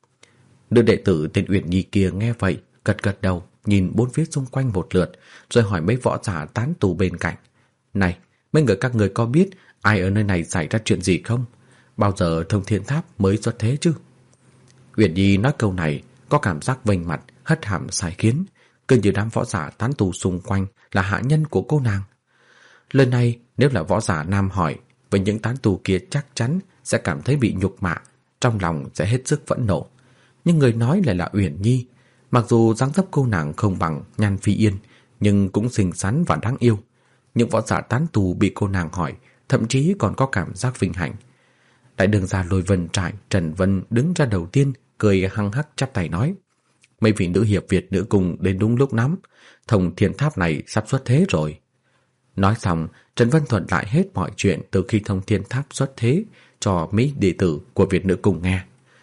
Speaker 1: Nữ đệ tử tên Uyển Nhi kia nghe vậy, gật gật đầu, nhìn bốn phía xung quanh một lượt, rồi hỏi mấy võ giả tán tù bên cạnh. Này, mấy người các người có biết ai ở nơi này xảy ra chuyện gì không? Bao giờ Thông Thiên Tháp mới xuất thế chứ? Uyển Nhi nói câu này, có cảm giác vênh mặt, hất hàm sai khiến, cứ như đám võ giả tán tù xung quanh là hạ nhân của cô nàng. Lần này, nếu là võ giả nam hỏi, với những tán tù kia chắc chắn sẽ cảm thấy bị nhục mạ, trong lòng sẽ hết sức phẫn nộ. Nhưng người nói lại là Uyển Nhi, mặc dù dáng dấp cô nàng không bằng Nhan Phi Yên, nhưng cũng xinh xắn và đáng yêu. Những võ giả tán tù bị cô nàng hỏi, thậm chí còn có cảm giác vinh hạnh. Đại đường gia Lôi Vân Trại Trần Vân đứng ra đầu tiên, cười hăng hắc chắp tay nói, mấy vị nữ hiệp Việt Nữ Cung đến đúng lúc lắm, Thông Thiên Tháp này sắp xuất thế rồi. Nói xong, Trần Vân thuật lại hết mọi chuyện từ khi Thông Thiên Tháp xuất thế cho mấy đệ tử của Việt Nữ Cung nghe.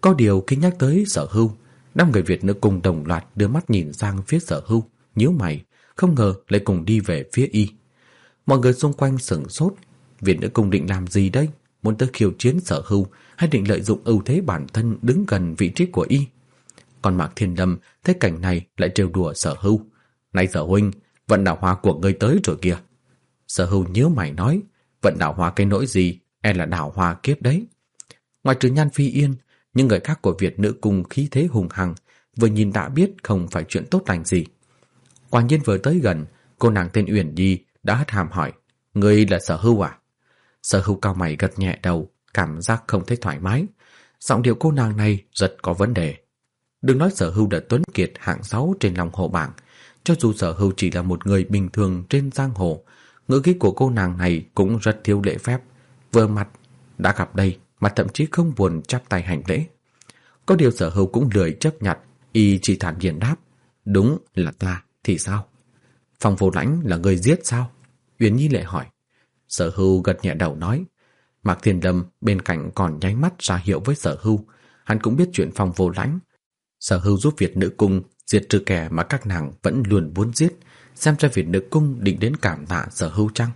Speaker 1: Có điều khi nhắc tới Sở Hưu, năm người Việt nữ cung đồng loạt đưa mắt nhìn sang phía Sở Hưu, nhíu mày, không ngờ lại cùng đi về phía y. Mọi người xung quanh sửng sốt, Việt nữ cung định làm gì đây? Muốn tới khiêu chiến Sở Hưu hay định lợi dụng ưu thế bản thân đứng gần vị trí của y? Còn Mạc Thiên Lâm thấy cảnh này lại trêu đùa Sở Hưu. Này Sở huynh, vận đảo hóa của ngươi tới rồi kìa. Sở Hưu nhíu mày nói, vận đảo hóa cái nỗi gì, e là đảo hóa kiếp đấy. Ngoài trừ Nhan Phi Yên, những người khác của Việt nữ cung khí thế hùng hằng, vừa nhìn đã biết không phải chuyện tốt lành gì. Quả nhiên vừa tới gần, cô nàng tên Uyển Nhi đã hất hàm hỏi, ngươi là Sở Hưu à? Sở Hưu cao mày gật nhẹ đầu, cảm giác không thấy thoải mái. Giọng điệu cô nàng này rất có vấn đề. Đừng nói Sở Hưu đã tuấn kiệt hạng sáu trên lòng hồ bảng, cho dù Sở Hưu chỉ là một người bình thường trên giang hồ, ngữ khí của cô nàng này cũng rất thiếu lễ phép. Vừa mặt đã gặp đây mà thậm chí không buồn chắp tay hành lễ. Có điều Sở Hưu cũng lười chấp nhặt, y chỉ thản nhiên đáp, đúng là ta thì sao? Phong Vô Lãnh là người giết sao? Uyển Nhi lại hỏi. Sở Hưu gật nhẹ đầu nói. Mạc Thiên Lâm bên cạnh còn nháy mắt ra hiệu với Sở Hưu, hắn cũng biết chuyện Phong Vô Lãnh. Sở Hưu giúp Việt nữ cung diệt trừ kẻ mà các nàng vẫn luôn muốn giết, xem ra Việt nữ cung định đến cảm tạ Sở Hưu chăng?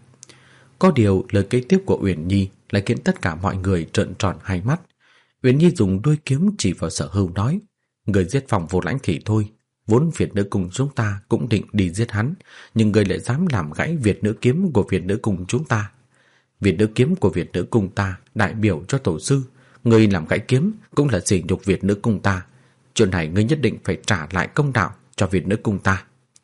Speaker 1: Có điều lời kế tiếp của Uyển Nhi lại khiến tất cả mọi người trợn tròn hai mắt. Uyển Nhi dùng đuôi kiếm chỉ vào Sở Hưu nói, người giết Phong Vô Lãnh thì thôi, vốn Việt nữ cung chúng ta cũng định đi giết hắn, nhưng người lại dám làm gãy Việt nữ kiếm của Việt nữ cung chúng ta. Việt nữ kiếm của Việt nữ cung ta đại biểu cho tổ sư, người làm gãy kiếm cũng là sỉ nhục Việt nữ cung ta. Chuyện này ngươi nhất định phải trả lại công đạo cho Việt nữ cung ta.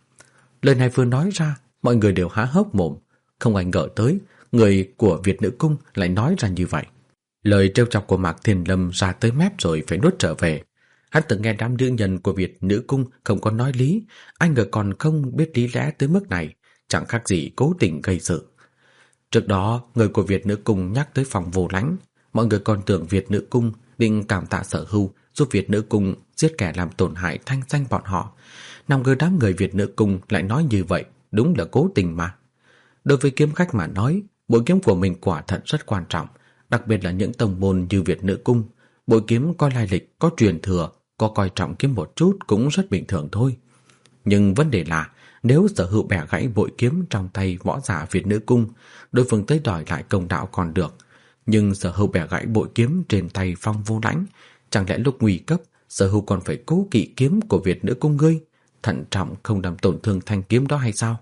Speaker 1: Lời này vừa nói ra, mọi người đều há hốc mồm, không ai ngờ tới người của Việt nữ cung lại nói ra như vậy. Lời trêu chọc của Mạc Thiên Lâm ra tới mép rồi phải nuốt trở về. Hắn từng nghe đám nữ nhân của Việt nữ cung không có nói lý, anh ngờ còn không biết lý lẽ tới mức này, chẳng khác gì cố tình gây sự. Trước đó, người của Việt nữ cung nhắc tới Phong Vô Lãnh, mọi người còn tưởng Việt nữ cung định cảm tạ Sở Hưu giúp Việt nữ cung giết kẻ làm tổn hại thanh danh bọn họ. Nào ngờ đám người Việt nữ cung lại nói như vậy, đúng là cố tình mà. Đối với kiếm khách mà nói, bội kiếm của mình quả thật rất quan trọng, đặc biệt là những tông môn như Việt nữ cung. Bội kiếm có lai lịch, có truyền thừa, có coi trọng kiếm một chút cũng rất bình thường thôi. Nhưng vấn đề là, nếu Sở Hưu bẻ gãy bội kiếm trong tay võ giả Việt nữ cung, đối phương tới đòi lại công đạo còn được. Nhưng Sở Hưu bẻ gãy bội kiếm trên tay Phong Vô Lãnh, chẳng lẽ lúc nguy cấp Sở Hưu còn phải cố kỵ kiếm của Việt nữ cung ngươi, thận trọng không làm tổn thương thanh kiếm đó hay sao?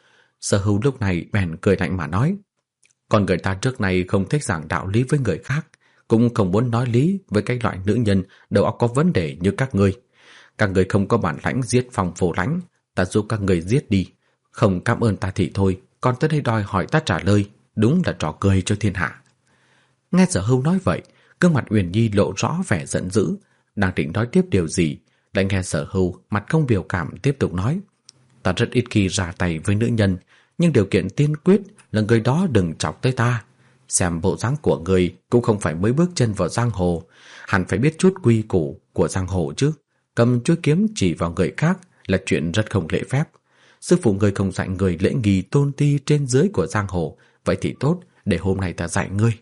Speaker 1: Sở Hưu lúc này bèn cười lạnh mà nói, còn người ta trước này không thích giảng đạo lý với người khác, cũng không muốn nói lý với cái loại nữ nhân đầu óc có vấn đề như các ngươi. Các người không có bản lãnh giết Phong Vô Lãnh, ta giúp các người giết đi. Không cảm ơn ta thì thôi, còn tới đây đòi hỏi ta trả lời, đúng là trò cười cho thiên hạ. Nghe Sở Hưu nói vậy, gương mặt Uyển Nhi lộ rõ vẻ giận dữ, đang định nói tiếp điều gì, lại nghe Sở Hưu mặt không biểu cảm tiếp tục nói, ta rất ít khi ra tay với nữ nhân, nhưng điều kiện tiên quyết là người đó đừng chọc tới ta. Xem bộ dáng của người cũng không phải mới bước chân vào giang hồ, hẳn phải biết chút quy củ của giang hồ chứ. Cầm chuôi kiếm chỉ vào người khác là chuyện rất không lễ phép. Sư phụ người không dạy người lễ nghi tôn ti trên dưới của giang hồ, vậy thì tốt, để hôm nay ta dạy ngươi.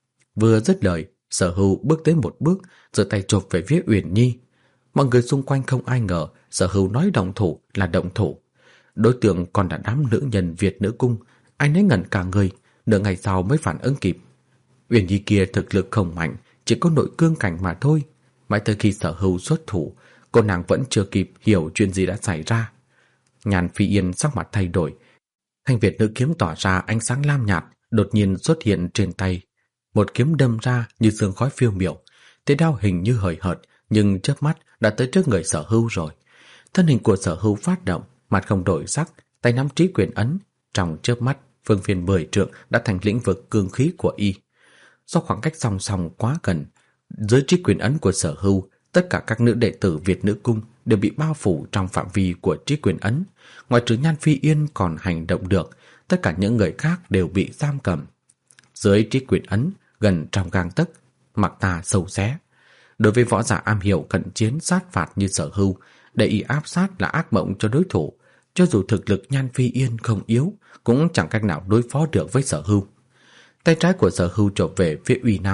Speaker 1: Vừa dứt lời, Sở Hưu bước tới một bước, giơ tay chộp về phía Uyển Nhi. Mọi người xung quanh không ai ngờ Sở Hưu nói động thủ là động thủ. Đối tượng còn là đám nữ nhân Việt nữ cung, ai nấy ngẩn cả người, nửa ngày sau mới phản ứng kịp. Uyển Nhi kia thực lực không mạnh, chỉ có nội cương cảnh mà thôi. Mãi tới khi Sở Hưu xuất thủ, cô nàng vẫn chưa kịp hiểu chuyện gì đã xảy ra. Nhan Phi Yên sắc mặt thay đổi, thanh Việt nữ kiếm tỏa ra ánh sáng lam nhạt, đột nhiên xuất hiện trên tay. Một kiếm đâm ra như sương khói phiêu miểu, thế đao hình như hời hợt, nhưng chớp mắt đã tới trước người Sở Hưu rồi. Thân hình của Sở Hưu phát động, mặt không đổi sắc, tay nắm trí quyền ấn, trong chớp mắt phương viên mười trượng đã thành lĩnh vực cương khí của y. Do khoảng cách song song quá gần, dưới trí quyền ấn của Sở Hưu, tất cả các nữ đệ tử Việt nữ cung đều bị bao phủ trong phạm vi của trí quyền ấn. Ngoài trừ Nhan Phi Yên còn hành động được, tất cả những người khác đều bị giam cầm. Dưới trí quyền ấn, gần trong gang tấc, mặc tà sâu xé. Đối với võ giả am hiểu cận chiến sát phạt như Sở Hưu, để y áp sát là ác mộng cho đối thủ. Cho dù thực lực Nhan Phi Yên không yếu, cũng chẳng cách nào đối phó được với Sở Hưu. Tay trái của Sở Hưu chộp về phía uy năng,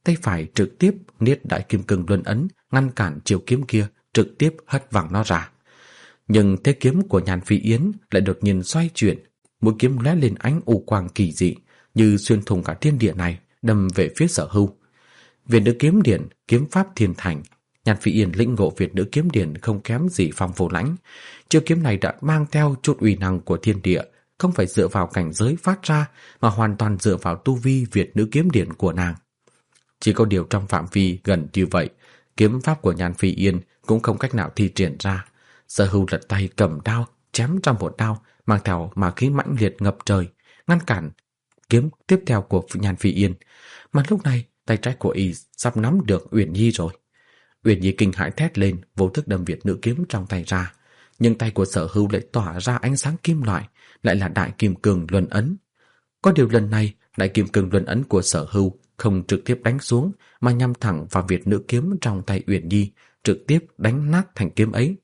Speaker 1: tay phải trực tiếp niết đại kim cương luân ấn, ngăn cản chiều kiếm kia, trực tiếp hất văng nó ra. Nhưng thế kiếm của Nhan Phi Yến lại đột nhiên xoay chuyển, mũi kiếm lóe lên ánh u quang kỳ dị, như xuyên thủng cả thiên địa này, đâm về phía Sở Hưu. Việt nữ kiếm điện, kiếm pháp thiên thành. Nhan Phi Yến lĩnh ngộ Việt nữ kiếm điện không kém gì Phong Vô Lãnh. Chiêu kiếm này đã mang theo chút uy năng của thiên địa, không phải dựa vào cảnh giới phát ra, mà hoàn toàn dựa vào tu vi Việt nữ kiếm điện của nàng. Chỉ có điều trong phạm vi gần như vậy, kiếm pháp của Nhan Phi Yến cũng không cách nào thi triển ra. Sở Hưu lật tay cầm đao, chém trong một đao, mang theo ma khí mãnh liệt ngập trời, ngăn cản kiếm tiếp theo của Nhan Phi Yến. Mà lúc này, tay trái của y sắp nắm được Uyển Nhi rồi. Uyển Nhi kinh hãi thét lên, vô thức đâm Việt nữ kiếm trong tay ra. Nhưng tay của Sở Hưu lại tỏa ra ánh sáng kim loại, lại là đại kim cương luân ấn. Có điều lần này, đại kim cương luân ấn của Sở Hưu không trực tiếp đánh xuống, mà nhắm thẳng vào Việt nữ kiếm trong tay Uyển Nhi, trực tiếp đánh nát thành kiếm ấy.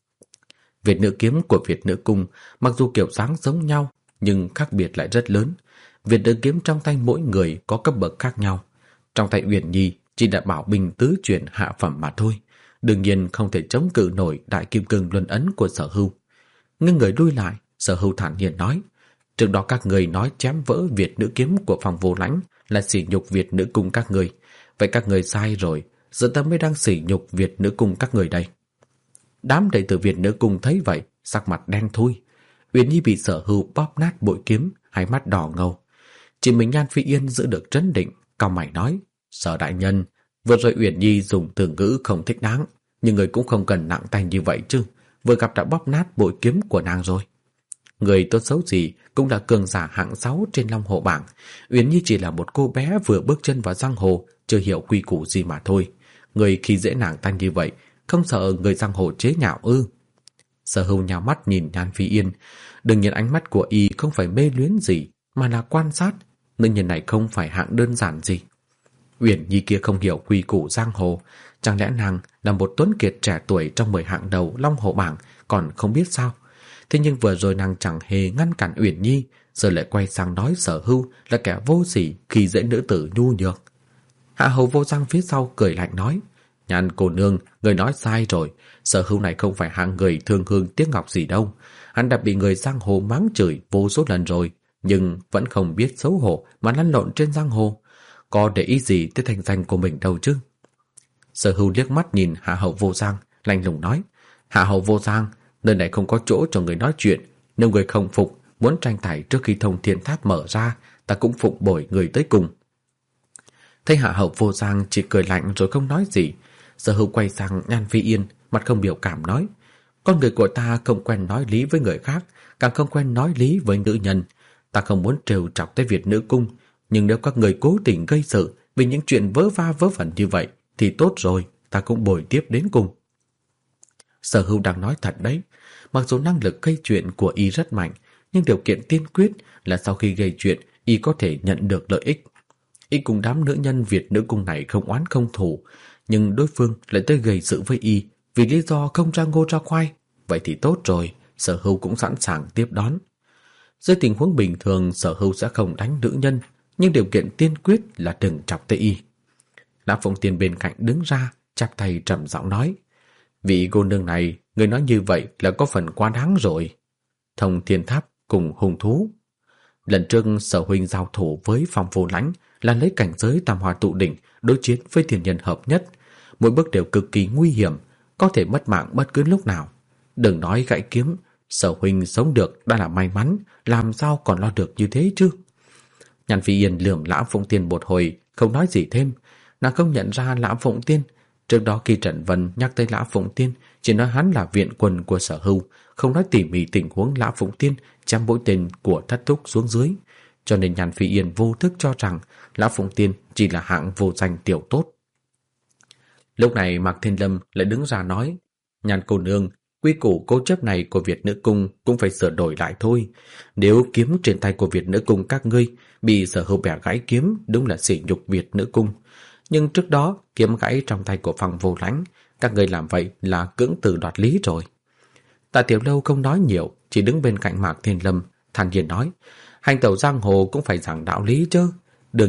Speaker 1: Việt nữ kiếm của Việt nữ cung mặc dù kiểu dáng giống nhau, nhưng khác biệt lại rất lớn. Việt nữ kiếm trong tay mỗi người có cấp bậc khác nhau. Trong tay Uyển Nhi chỉ là bảo binh tứ chuyển hạ phẩm mà thôi, đương nhiên không thể chống cự nổi đại kim cương luân ấn của Sở Hưu. Ngưng người lui lại, Sở Hưu thản nhiên nói: trước đó các người nói chém vỡ Việt nữ kiếm của Phong Vô Lãnh là sỉ nhục Việt nữ cung các người, vậy các người sai rồi, giờ ta mới đang sỉ nhục Việt nữ cung các người đây. Đám đệ tử Việt nữ cung thấy vậy, sắc mặt đen thui. Uyển Nhi bị Sở Hưu bóp nát bội kiếm, hai mắt đỏ ngầu. Chỉ mình Nhan Phi Yên giữ được trấn định, cau mày nói: Sở đại nhân, vừa rồi Uyển Nhi dùng từ ngữ không thích đáng, nhưng người cũng không cần nặng tay như vậy chứ, vừa gặp đã bóp nát bội kiếm của nàng rồi. Người tốt xấu gì cũng là cường giả hạng sáu trên Long Hồ bảng, Uyển Nhi chỉ là một cô bé vừa bước chân vào giang hồ, chưa hiểu quy củ gì mà thôi. Người khi dễ nàng ta như vậy, không sợ người giang hồ chế nhạo ư? Sở Hưu nhào mắt nhìn Nhan Phi Yên, đương nhiên ánh mắt của y không phải mê luyến gì, mà là quan sát. Nữ nhân này không phải hạng đơn giản gì. Uyển Nhi kia không hiểu quy củ giang hồ, chẳng lẽ nàng là một tuấn kiệt trẻ tuổi trong mười hạng đầu Long Hồ bảng còn không biết sao? Thế nhưng vừa rồi nàng chẳng hề ngăn cản Uyển Nhi, giờ lại quay sang nói Sở Hưu là kẻ vô sỉ khi dễ nữ tử nhu nhược. Hạ hầu Vô Giang phía sau cười lạnh nói: Nhan cô nương, người nói sai rồi, Sở Hưu này không phải hạng người thương hương tiếc ngọc gì đâu. Hắn đã bị người giang hồ mắng chửi vô số lần rồi, nhưng vẫn không biết xấu hổ mà lăn lộn trên giang hồ. Có để ý gì tới thành danh của mình đâu chứ? Sở Hưu liếc mắt nhìn Hạ hầu Vô Giang, lạnh lùng nói: Hạ hầu Vô Giang, nơi này không có chỗ cho người nói chuyện. Nếu người không phục, muốn tranh tài trước khi thông thiên tháp mở ra, ta cũng phục bồi người tới cùng. Thấy Hạ hầu Vô Giang chỉ cười lạnh rồi không nói gì, Sở Hưu quay sang Nhan Phi Yên, mặt không biểu cảm nói: con người của ta không quen nói lý với người khác, càng không quen nói lý với nữ nhân. Ta không muốn trêu chọc tới Việt nữ cung, nhưng nếu các người cố tình gây sự vì những chuyện vớ va vớ vẩn như vậy thì tốt rồi, ta cũng bồi tiếp đến cùng. Sở Hưu đang nói thật đấy. Mặc dù năng lực gây chuyện của y rất mạnh, nhưng điều kiện tiên quyết là sau khi gây chuyện, y có thể nhận được lợi ích. Y cùng đám nữ nhân Việt nữ cung này không oán không thù, nhưng đối phương lại tới gây sự với y vì lý do không ra ngô ra khoai. Vậy thì tốt rồi, Sở Hưu cũng sẵn sàng tiếp đón. Dưới tình huống bình thường, Sở Hưu sẽ không đánh nữ nhân, nhưng điều kiện tiên quyết là đừng chọc tới y. Lã Phụng Tiên bên cạnh đứng ra, chắp tay trầm giọng nói: vị cô nương này, người nói như vậy là có phần quá đáng rồi. Thông thiên tháp cùng hung thú. Lần trước Sở huynh giao thủ với Phong Vô Lãnh là lấy cảnh giới tam hoa tụ đỉnh đối chiến với thiên nhân hợp nhất, mỗi bước đều cực kỳ nguy hiểm, có thể mất mạng bất cứ lúc nào. Đừng nói gãy kiếm, Sở huynh sống được đã là may mắn, làm sao còn lo được như thế chứ? Nhan Phi Yên lườm Lã Phụng Tiên một hồi, không nói gì thêm. Nàng không nhận ra Lã Phụng Tiên. Trước đó khi Trần Vân nhắc tới Lã Phụng Tiên, chỉ nói hắn là viện quân của Sở Hưu, không nói tỉ mỉ tình huống Lã Phụng Tiên chém mũi tên của thất thúc xuống dưới. Cho nên Nhan Phi Yên vô thức cho rằng Lã Phụng Tiên chỉ là hạng vô danh tiểu tốt. Lúc này Mạc Thiên Lâm lại đứng ra nói: Nhan cô nương, quy củ cố chấp này của Việt nữ cung cũng phải sửa đổi lại thôi. Nếu kiếm trên tay của Việt nữ cung các ngươi bị Sở Hưu bẻ gãy kiếm, đúng là sỉ nhục Việt nữ cung. Nhưng trước đó kiếm gãy trong tay của Phong Vô Lãnh, các ngươi làm vậy là cưỡng từ đoạt lý rồi. Tạ Tiểu Lâu không nói nhiều, chỉ đứng bên cạnh Mạc Thiên Lâm, thản nhiên nói: hành tẩu giang hồ cũng phải giảng đạo lý chứ. Đương nhiên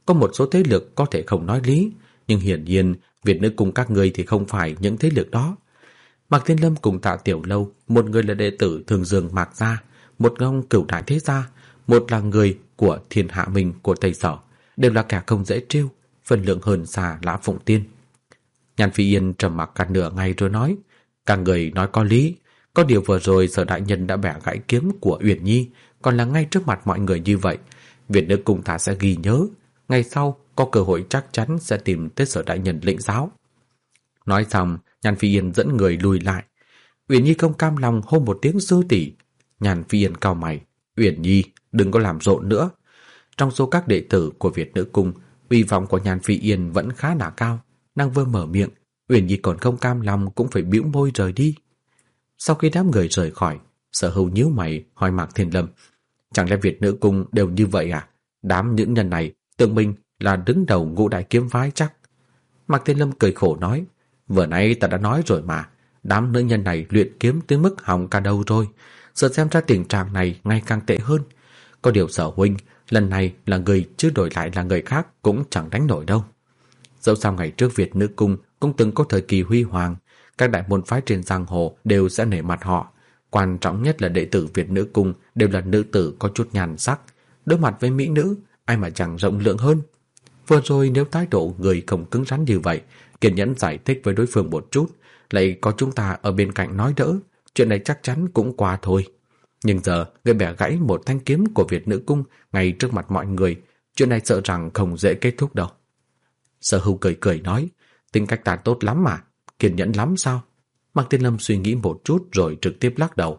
Speaker 1: có một số thế lực có thể không nói lý, nhưng hiển nhiên Việt Nữ Cung các ngươi thì không phải những thế lực đó. Mạc Thiên Lâm cùng Tạ Tiểu Lâu, một người là đệ tử Thường Dương Mạc gia, một ông cửu đại thế gia, một là người của Thiên Hạ Minh của Tây Sở, đều là kẻ không dễ trêu, phần lượng hơn xa Lã Phụng Tiên. Nhan Phi Yên trầm mặc cả nửa ngày rồi nói, các người nói có lý, có điều vừa rồi Sở đại nhân đã bẻ gãy kiếm của Uyển Nhi, còn là ngay trước mặt mọi người như vậy, Việt Nữ Cung ta sẽ ghi nhớ, ngày sau có cơ hội chắc chắn sẽ tìm tới Sở đại nhân lĩnh giáo. Nói xong, Nhan Phi Yên dẫn người lùi lại. Uyển Nhi không cam lòng hô một tiếng sư tỷ. Nhan Phi Yên cau mày, Uyển Nhi đừng có làm rộn nữa. Trong số các đệ tử của Việt Nữ Cung, uy vọng của Nhan Phi Yên vẫn khá là cao. Nàng vừa mở miệng, Uyển Nhi còn không cam lòng cũng phải bĩu môi rời đi. Sau khi đám người rời khỏi, Sở Hưu nhíu mày hỏi Mạc Thiên Lâm, chẳng lẽ Việt Nữ Cung đều như vậy à? Đám những nhân này tưởng mình là đứng đầu ngũ đại kiếm phái chắc. Mạc Thiên Lâm cười khổ nói, vừa nãy ta đã nói rồi mà, đám nữ nhân này luyện kiếm tới mức hỏng cả đầu rồi, giờ xem ra tình trạng này ngày càng tệ hơn. Có điều Sở huynh, lần này là người chứ đổi lại là người khác cũng chẳng đánh nổi đâu. Dẫu sao ngày trước Việt Nữ Cung cũng từng có thời kỳ huy hoàng, các đại môn phái trên giang hồ đều sẽ nể mặt họ. Quan trọng nhất là đệ tử Việt Nữ Cung đều là nữ tử có chút nhan sắc, đối mặt với mỹ nữ, ai mà chẳng rộng lượng hơn. Vừa rồi nếu thái độ người không cứng rắn như vậy, kiên nhẫn giải thích với đối phương một chút, lại có chúng ta ở bên cạnh nói đỡ, chuyện này chắc chắn cũng qua thôi. Nhưng giờ người bẻ gãy một thanh kiếm của Việt Nữ Cung ngay trước mặt mọi người, chuyện này sợ rằng không dễ kết thúc đâu. Sở Hưu cười cười nói, tính cách ta tốt lắm mà, kiên nhẫn lắm sao? Mạc Thiên Lâm suy nghĩ một chút rồi trực tiếp lắc đầu.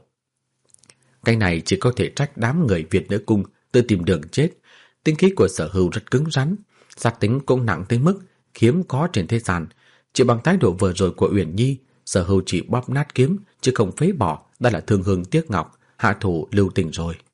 Speaker 1: Cái này chỉ có thể trách đám người Việt Nữ Cung tự tìm đường chết. Tính khí của Sở Hưu rất cứng rắn, sát tính cũng nặng tới mức hiếm có trên thế gian. Chỉ bằng thái độ vừa rồi của Uyển Nhi, Sở Hưu chỉ bóp nát kiếm chứ không phế bỏ, đã là thương hương tiếc ngọc, hạ thủ lưu tình rồi.